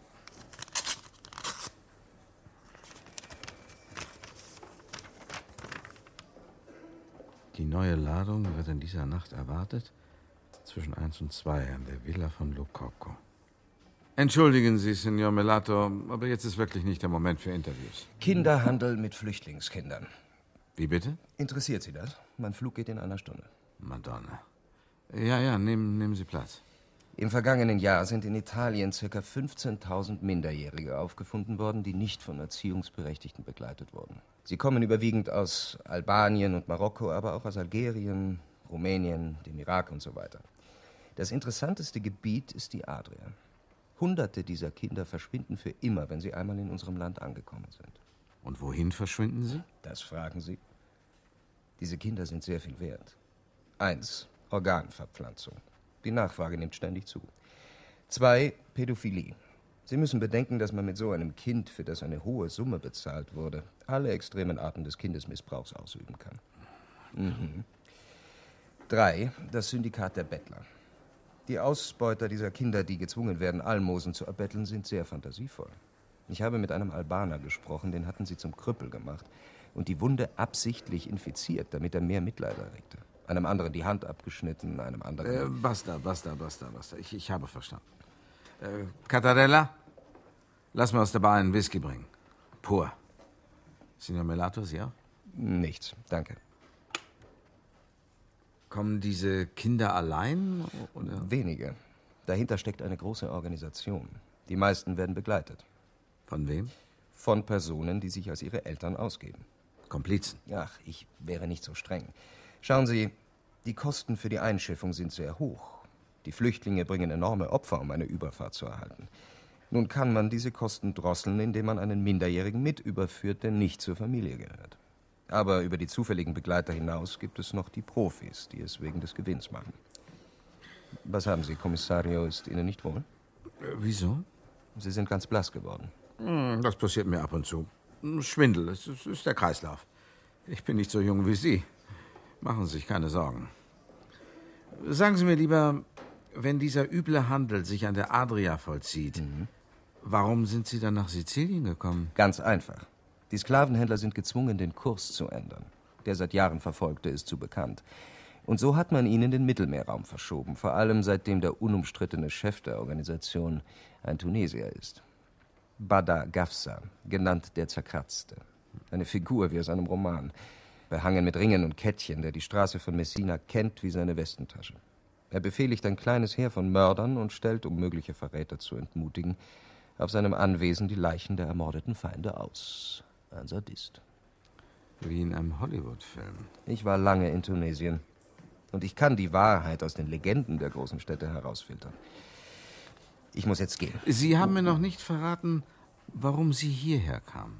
Die neue Ladung wird in dieser Nacht erwartet, zwischen eins und zwei an der Villa von Lococo. Entschuldigen Sie, Signor Melato, aber jetzt ist wirklich nicht der Moment für Interviews. Kinderhandel mit Flüchtlingskindern. Wie bitte? Interessiert Sie das? Mein Flug geht in einer Stunde. Madonna. Ja, ja, nehmen, nehmen Sie Platz. Im vergangenen Jahr sind in Italien ca. fünfzehntausend Minderjährige aufgefunden worden, die nicht von Erziehungsberechtigten begleitet wurden. Sie kommen überwiegend aus Albanien und Marokko, aber auch aus Algerien, Rumänien, dem Irak und so weiter. Das interessanteste Gebiet ist die Adria. Hunderte dieser Kinder verschwinden für immer, wenn sie einmal in unserem Land angekommen sind. Und wohin verschwinden sie? Das fragen Sie. Diese Kinder sind sehr viel wert. Eins, Organverpflanzung. Die Nachfrage nimmt ständig zu. Zwei, Pädophilie. Sie müssen bedenken, dass man mit so einem Kind, für das eine hohe Summe bezahlt wurde, alle extremen Arten des Kindesmissbrauchs ausüben kann. Mhm. Drei, das Syndikat der Bettler. Die Ausbeuter dieser Kinder, die gezwungen werden, Almosen zu erbetteln, sind sehr fantasievoll. Ich habe mit einem Albaner gesprochen, den hatten sie zum Krüppel gemacht und die Wunde absichtlich infiziert, damit er mehr Mitleid erregte. Einem anderen die Hand abgeschnitten, einem anderen... Äh, basta, basta, basta, basta. Ich, ich habe verstanden. Äh, Cattarella, lass mir aus der Bar einen Whisky bringen. Pur. Signor Melato, Sie auch? Nichts, danke. Kommen diese Kinder allein? Oder? Wenige. Dahinter steckt eine große Organisation. Die meisten werden begleitet. Von wem? Von Personen, die sich als ihre Eltern ausgeben. Komplizen? Ach, ich wäre nicht so streng. Schauen Sie, die Kosten für die Einschiffung sind sehr hoch. Die Flüchtlinge bringen enorme Opfer, um eine Überfahrt zu erhalten. Nun kann man diese Kosten drosseln, indem man einen Minderjährigen mit überführt, der nicht zur Familie gehört. Aber über die zufälligen Begleiter hinaus gibt es noch die Profis, die es wegen des Gewinns machen. Was haben Sie, Kommissario? Ist Ihnen nicht wohl? Äh, wieso? Sie sind ganz blass geworden. Hm, das passiert mir ab und zu. Schwindel, es ist der Kreislauf. Ich bin nicht so jung wie Sie. Machen Sie sich keine Sorgen. Sagen Sie mir lieber, wenn dieser üble Handel sich an der Adria vollzieht, mhm. warum sind Sie dann nach Sizilien gekommen? Ganz einfach. Die Sklavenhändler sind gezwungen, den Kurs zu ändern. Der seit Jahren Verfolgte ist zu bekannt. Und so hat man ihn in den Mittelmeerraum verschoben, vor allem seitdem der unumstrittene Chef der Organisation ein Tunesier ist. Bada Gafsa, genannt der Zerkratzte. Eine Figur wie aus einem Roman, behangen mit Ringen und Kettchen, der die Straße von Messina kennt wie seine Westentasche. Er befehligt ein kleines Heer von Mördern und stellt, um mögliche Verräter zu entmutigen, auf seinem Anwesen die Leichen der ermordeten Feinde aus. Ein Sadist. Wie in einem Hollywood-Film. Ich war lange in Tunesien. Und ich kann die Wahrheit aus den Legenden der großen Städte herausfiltern. Ich muss jetzt gehen. Sie haben mir noch nicht verraten, warum Sie hierher kamen.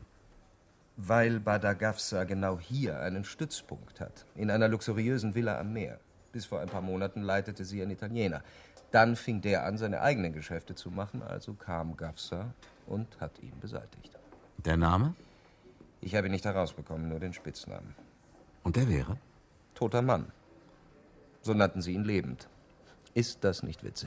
Weil Bada Gafsa genau hier einen Stützpunkt hat. In einer luxuriösen Villa am Meer. Bis vor ein paar Monaten leitete sie ein Italiener. Dann fing der an, seine eigenen Geschäfte zu machen. Also kam Gafsa und hat ihn beseitigt. Der Name? Ich habe ihn nicht herausbekommen, nur den Spitznamen. Und der wäre? Toter Mann. So nannten sie ihn lebend. Ist das nicht witzig?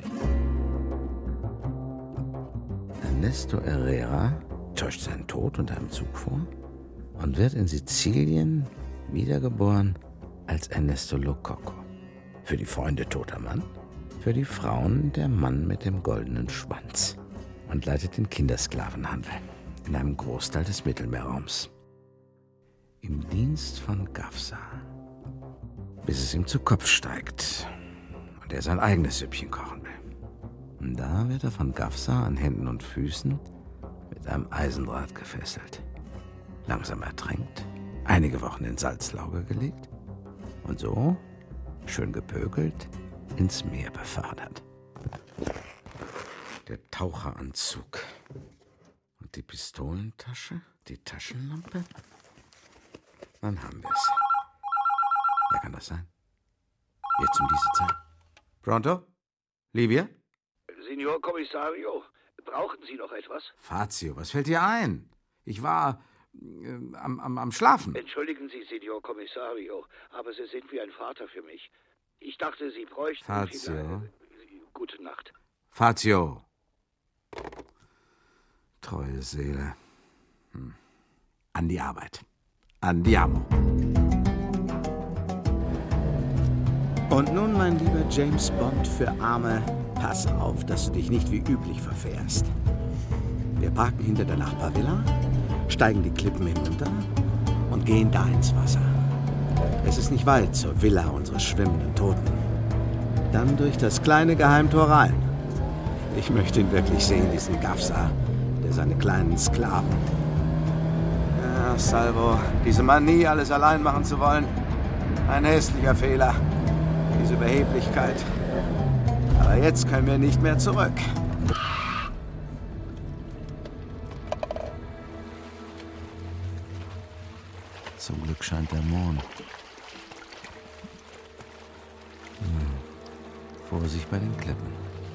Ernesto Herrera täuscht seinen Tod unter einem Zug vor und wird in Sizilien wiedergeboren als Ernesto Lococo. Für die Freunde toter Mann, für die Frauen der Mann mit dem goldenen Schwanz. Und leitet den Kindersklavenhandel in einem Großteil des Mittelmeerraums. Im Dienst von Gafsa. Bis es ihm zu Kopf steigt und er sein eigenes Süppchen kochen will. Und da wird er von Gafsa an Händen und Füßen mit einem Eisendraht gefesselt, langsam ertränkt, einige Wochen in Salzlauge gelegt und so, schön gepökelt, ins Meer befördert. Der Taucheranzug und die Pistolentasche, die Taschenlampe. Dann haben wir es. Wer kann das sein? Jetzt um diese Zeit. Pronto? Livia? Signor Kommissario, brauchen Sie noch etwas? Fazio, was fällt dir ein? Ich war äh, am, am, am Schlafen. Entschuldigen Sie, Signor Kommissario, aber Sie sind wie ein Vater für mich. Ich dachte, Sie bräuchten... Fazio. Viele... Gute Nacht. Fazio. Treue Seele. Hm. An die Arbeit. Andiamo. Und nun, mein lieber James Bond für Arme, pass auf, dass du dich nicht wie üblich verfährst. Wir parken hinter der Nachbarvilla, steigen die Klippen hinunter und gehen da ins Wasser. Es ist nicht weit zur Villa unseres schwimmenden Toten. Dann durch das kleine Geheimtor rein. Ich möchte ihn wirklich sehen, diesen Gafsa, der seine kleinen Sklaven... Ja, Salvo, diese Manie, alles allein machen zu wollen. Ein hässlicher Fehler. Diese Überheblichkeit. Aber jetzt können wir nicht mehr zurück. Zum Glück scheint der Mond. Hm. Vorsicht bei den Klippen.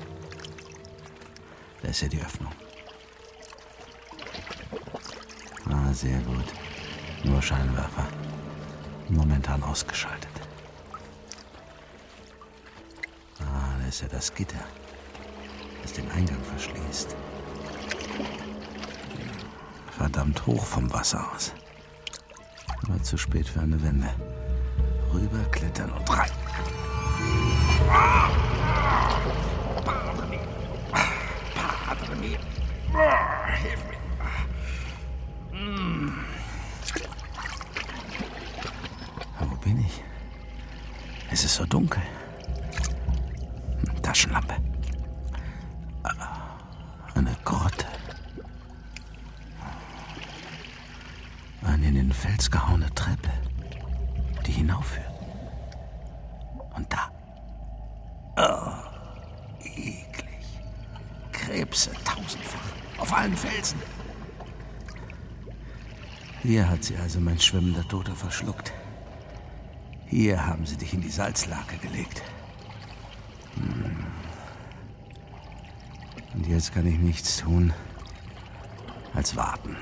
Da ist ja die Öffnung. Ah, sehr gut. Nur Scheinwerfer. Momentan ausgeschaltet. Ah, da ist ja das Gitter, das den Eingang verschließt. Verdammt hoch vom Wasser aus. Aber zu spät für eine Wende. Rüberklettern und rein. Padre mio. Padre mio. Hilf mir. Mm. Wo bin ich? Es ist so dunkel. dunkel. Taschenlampe. Eine Grotte. Eine in den Fels gehauene Treppe, die hinaufführt. Und da. Oh, eklig. Krebse tausendfach. Auf allen Felsen. Hier hat sie also mein schwimmender Toter verschluckt. Hier haben sie dich in die Salzlake gelegt. Hm. Und jetzt kann ich nichts tun, als warten.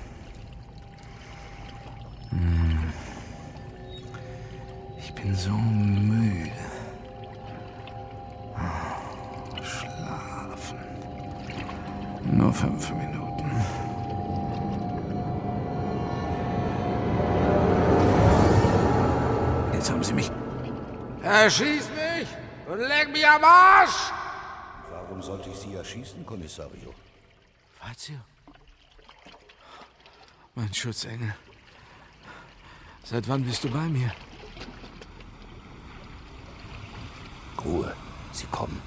Hm. Ich bin so müde. Schlafen. Nur fünf Minuten. Jetzt haben sie mich. Erschieß mich und leg mich am Arsch! Warum sollte ich Sie erschießen, Kommissario? Fazio? Mein Schutzengel. Seit wann bist du bei mir? Ruhe, Sie kommen.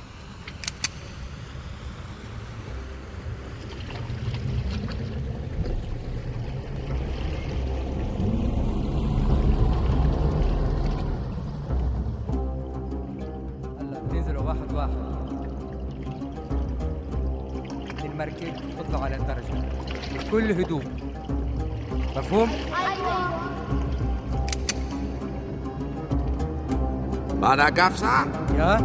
المركب تطلع على الدرجة بكل هدوء مفهوم؟ Madagafsa? Ja?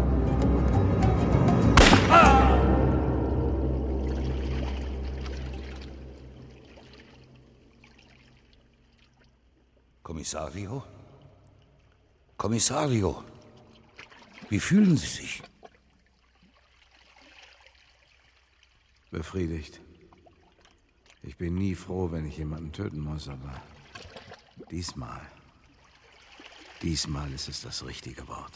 Kommissario? Kommissario? Wie fühlen Sie sich? Befriedigt. Ich bin nie froh, wenn ich jemanden töten muss, aber diesmal, diesmal ist es das richtige Wort.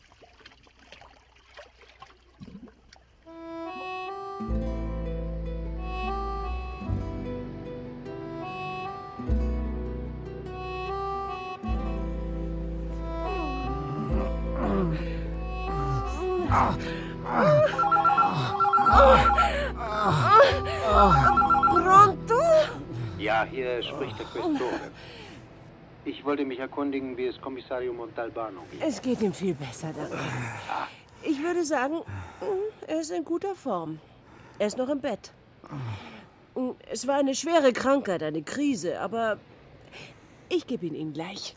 Pronto? Ja, hier spricht der Questore. Ich wollte mich erkundigen, wie es Kommissario Montalbano geht. Es geht ihm viel besser, danke. Ich würde sagen, er ist in guter Form. Er ist noch im Bett. Es war eine schwere Krankheit, eine Krise, aber ich gebe ihn Ihnen gleich.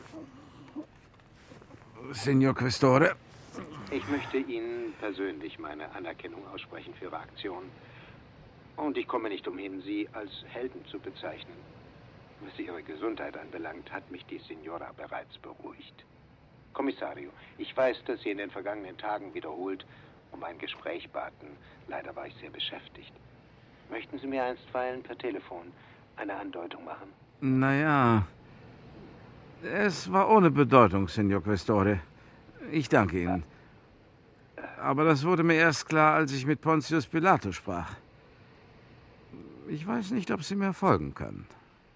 Signor Questore. Ich möchte Ihnen persönlich meine Anerkennung aussprechen für Ihre Aktion. Und ich komme nicht umhin, Sie als Helden zu bezeichnen. Was Ihre Gesundheit anbelangt, hat mich die Signora bereits beruhigt. Kommissario, ich weiß, dass Sie in den vergangenen Tagen wiederholt um ein Gespräch baten. Leider war ich sehr beschäftigt. Möchten Sie mir einstweilen per Telefon eine Andeutung machen? Naja, es war ohne Bedeutung, Signor Questore. Ich danke Ihnen. Aber das wurde mir erst klar, als ich mit Pontius Pilatus sprach. Ich weiß nicht, ob Sie mir folgen können.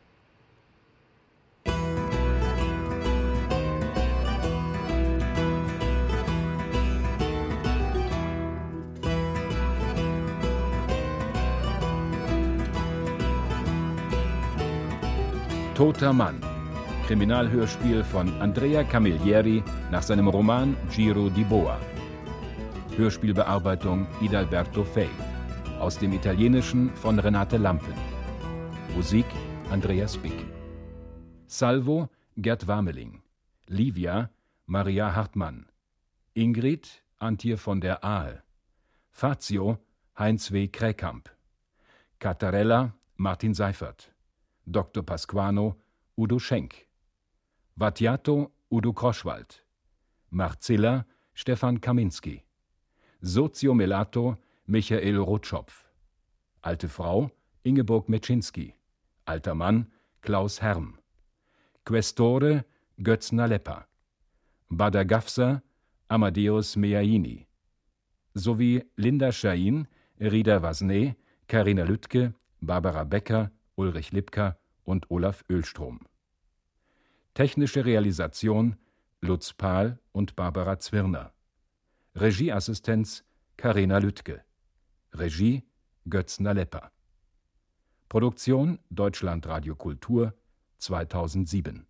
Toter Mann. Kriminalhörspiel von Andrea Camilleri nach seinem Roman Giro di Boa. Hörspielbearbeitung Idalberto Fei. Aus dem Italienischen von Renate Lampen. Musik Andrea Spick. Salvo Gerd Warmeling. Livia Maria Hartmann. Ingrid Antje von der Ahe. Fazio Heinz W. Kräkamp. Cattarella Martin Seifert. Doktor Pasquano Udo Schenk. Vattiato Udo Kroschwald. Marcilla Stefan Kaminski. Soziomelato Michael Rotschopf. Alte Frau Ingeborg Meczynski. Alter Mann Klaus Herm. Questore Götz Nalepa. Badagafsa Amadeus Meaini. Sowie Linda Schain, Rida Wasne, Carina Lüttke, Barbara Becker, Ulrich Lipka und Olaf Ölstrom. Technische Realisation Lutz Pahl und Barbara Zwirner. Regieassistenz Karina Lüttke. Regie Götz Nalepa. Produktion Deutschlandradio Kultur zweitausendsieben.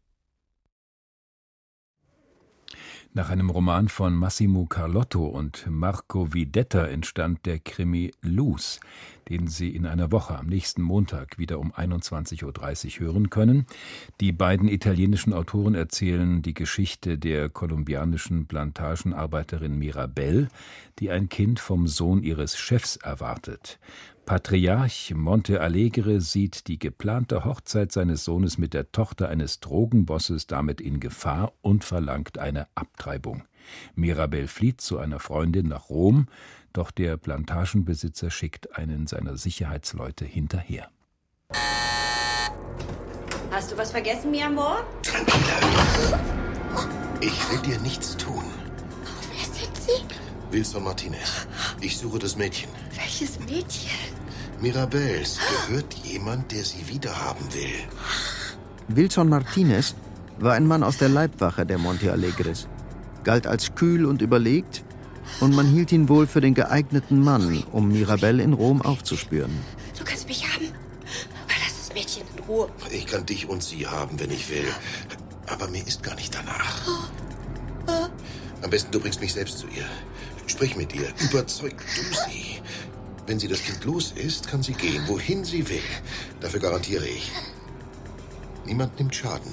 Nach einem Roman von Massimo Carlotto und Marco Videtta entstand der Krimi Luz, den Sie in einer Woche am nächsten Montag wieder um einundzwanzig Uhr dreißig hören können. Die beiden italienischen Autoren erzählen die Geschichte der kolumbianischen Plantagenarbeiterin Mirabel, die ein Kind vom Sohn ihres Chefs erwartet. Patriarch Monte Alegre sieht die geplante Hochzeit seines Sohnes mit der Tochter eines Drogenbosses damit in Gefahr und verlangt eine Abtreibung. Mirabel flieht zu einer Freundin nach Rom, doch der Plantagenbesitzer schickt einen seiner Sicherheitsleute hinterher. Hast du was vergessen, mi amor? Ich will dir nichts tun. Wer sind Sie? Wilson Martinez. Ich suche das Mädchen. Welches Mädchen? Mirabels. Gehört jemand, der sie wiederhaben will. Wilson Martinez war ein Mann aus der Leibwache der Monte Alegres. Galt als kühl und überlegt und man hielt ihn wohl für den geeigneten Mann, um Mirabel in Rom aufzuspüren. Du kannst mich haben, aber lass das Mädchen in Ruhe. Ich kann dich und sie haben, wenn ich will. Aber mir ist gar nicht danach. Am besten du bringst mich selbst zu ihr. Sprich mit ihr, überzeug du sie. Wenn sie das Kind los ist, kann sie gehen, wohin sie will. Dafür garantiere ich. Niemand nimmt Schaden.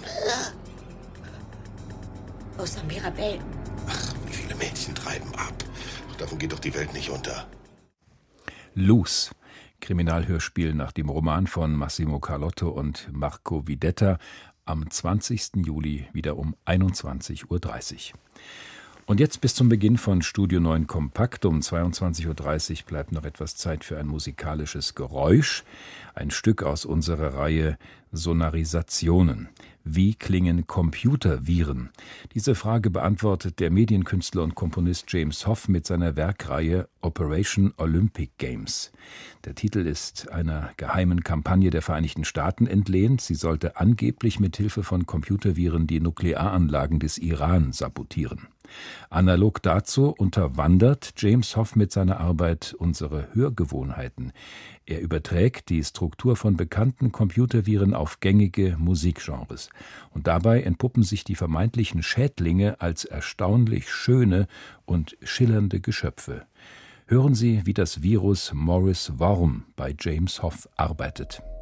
Außer Mirabel. Ach, wie viele Mädchen treiben ab. Davon geht doch die Welt nicht unter. Luz, Kriminalhörspiel nach dem Roman von Massimo Carlotto und Marco Videtta, am zwanzigsten Juli wieder um einundzwanzig Uhr dreißig. Und jetzt bis zum Beginn von Studio neun Kompakt um zweiundzwanzig Uhr dreißig bleibt noch etwas Zeit für ein musikalisches Geräusch, ein Stück aus unserer Reihe Sonarisationen. Wie klingen Computerviren? Diese Frage beantwortet der Medienkünstler und Komponist James Hoff mit seiner Werkreihe Operation Olympic Games. Der Titel ist einer geheimen Kampagne der Vereinigten Staaten entlehnt. Sie sollte angeblich mit Hilfe von Computerviren die Nuklearanlagen des Iran sabotieren. Analog dazu unterwandert James Hoff mit seiner Arbeit unsere Hörgewohnheiten. Er überträgt die Struktur von bekannten Computerviren auf gängige Musikgenres. Und dabei entpuppen sich die vermeintlichen Schädlinge als erstaunlich schöne und schillernde Geschöpfe. Hören Sie, wie das Virus Morris Worm bei James Hoff arbeitet.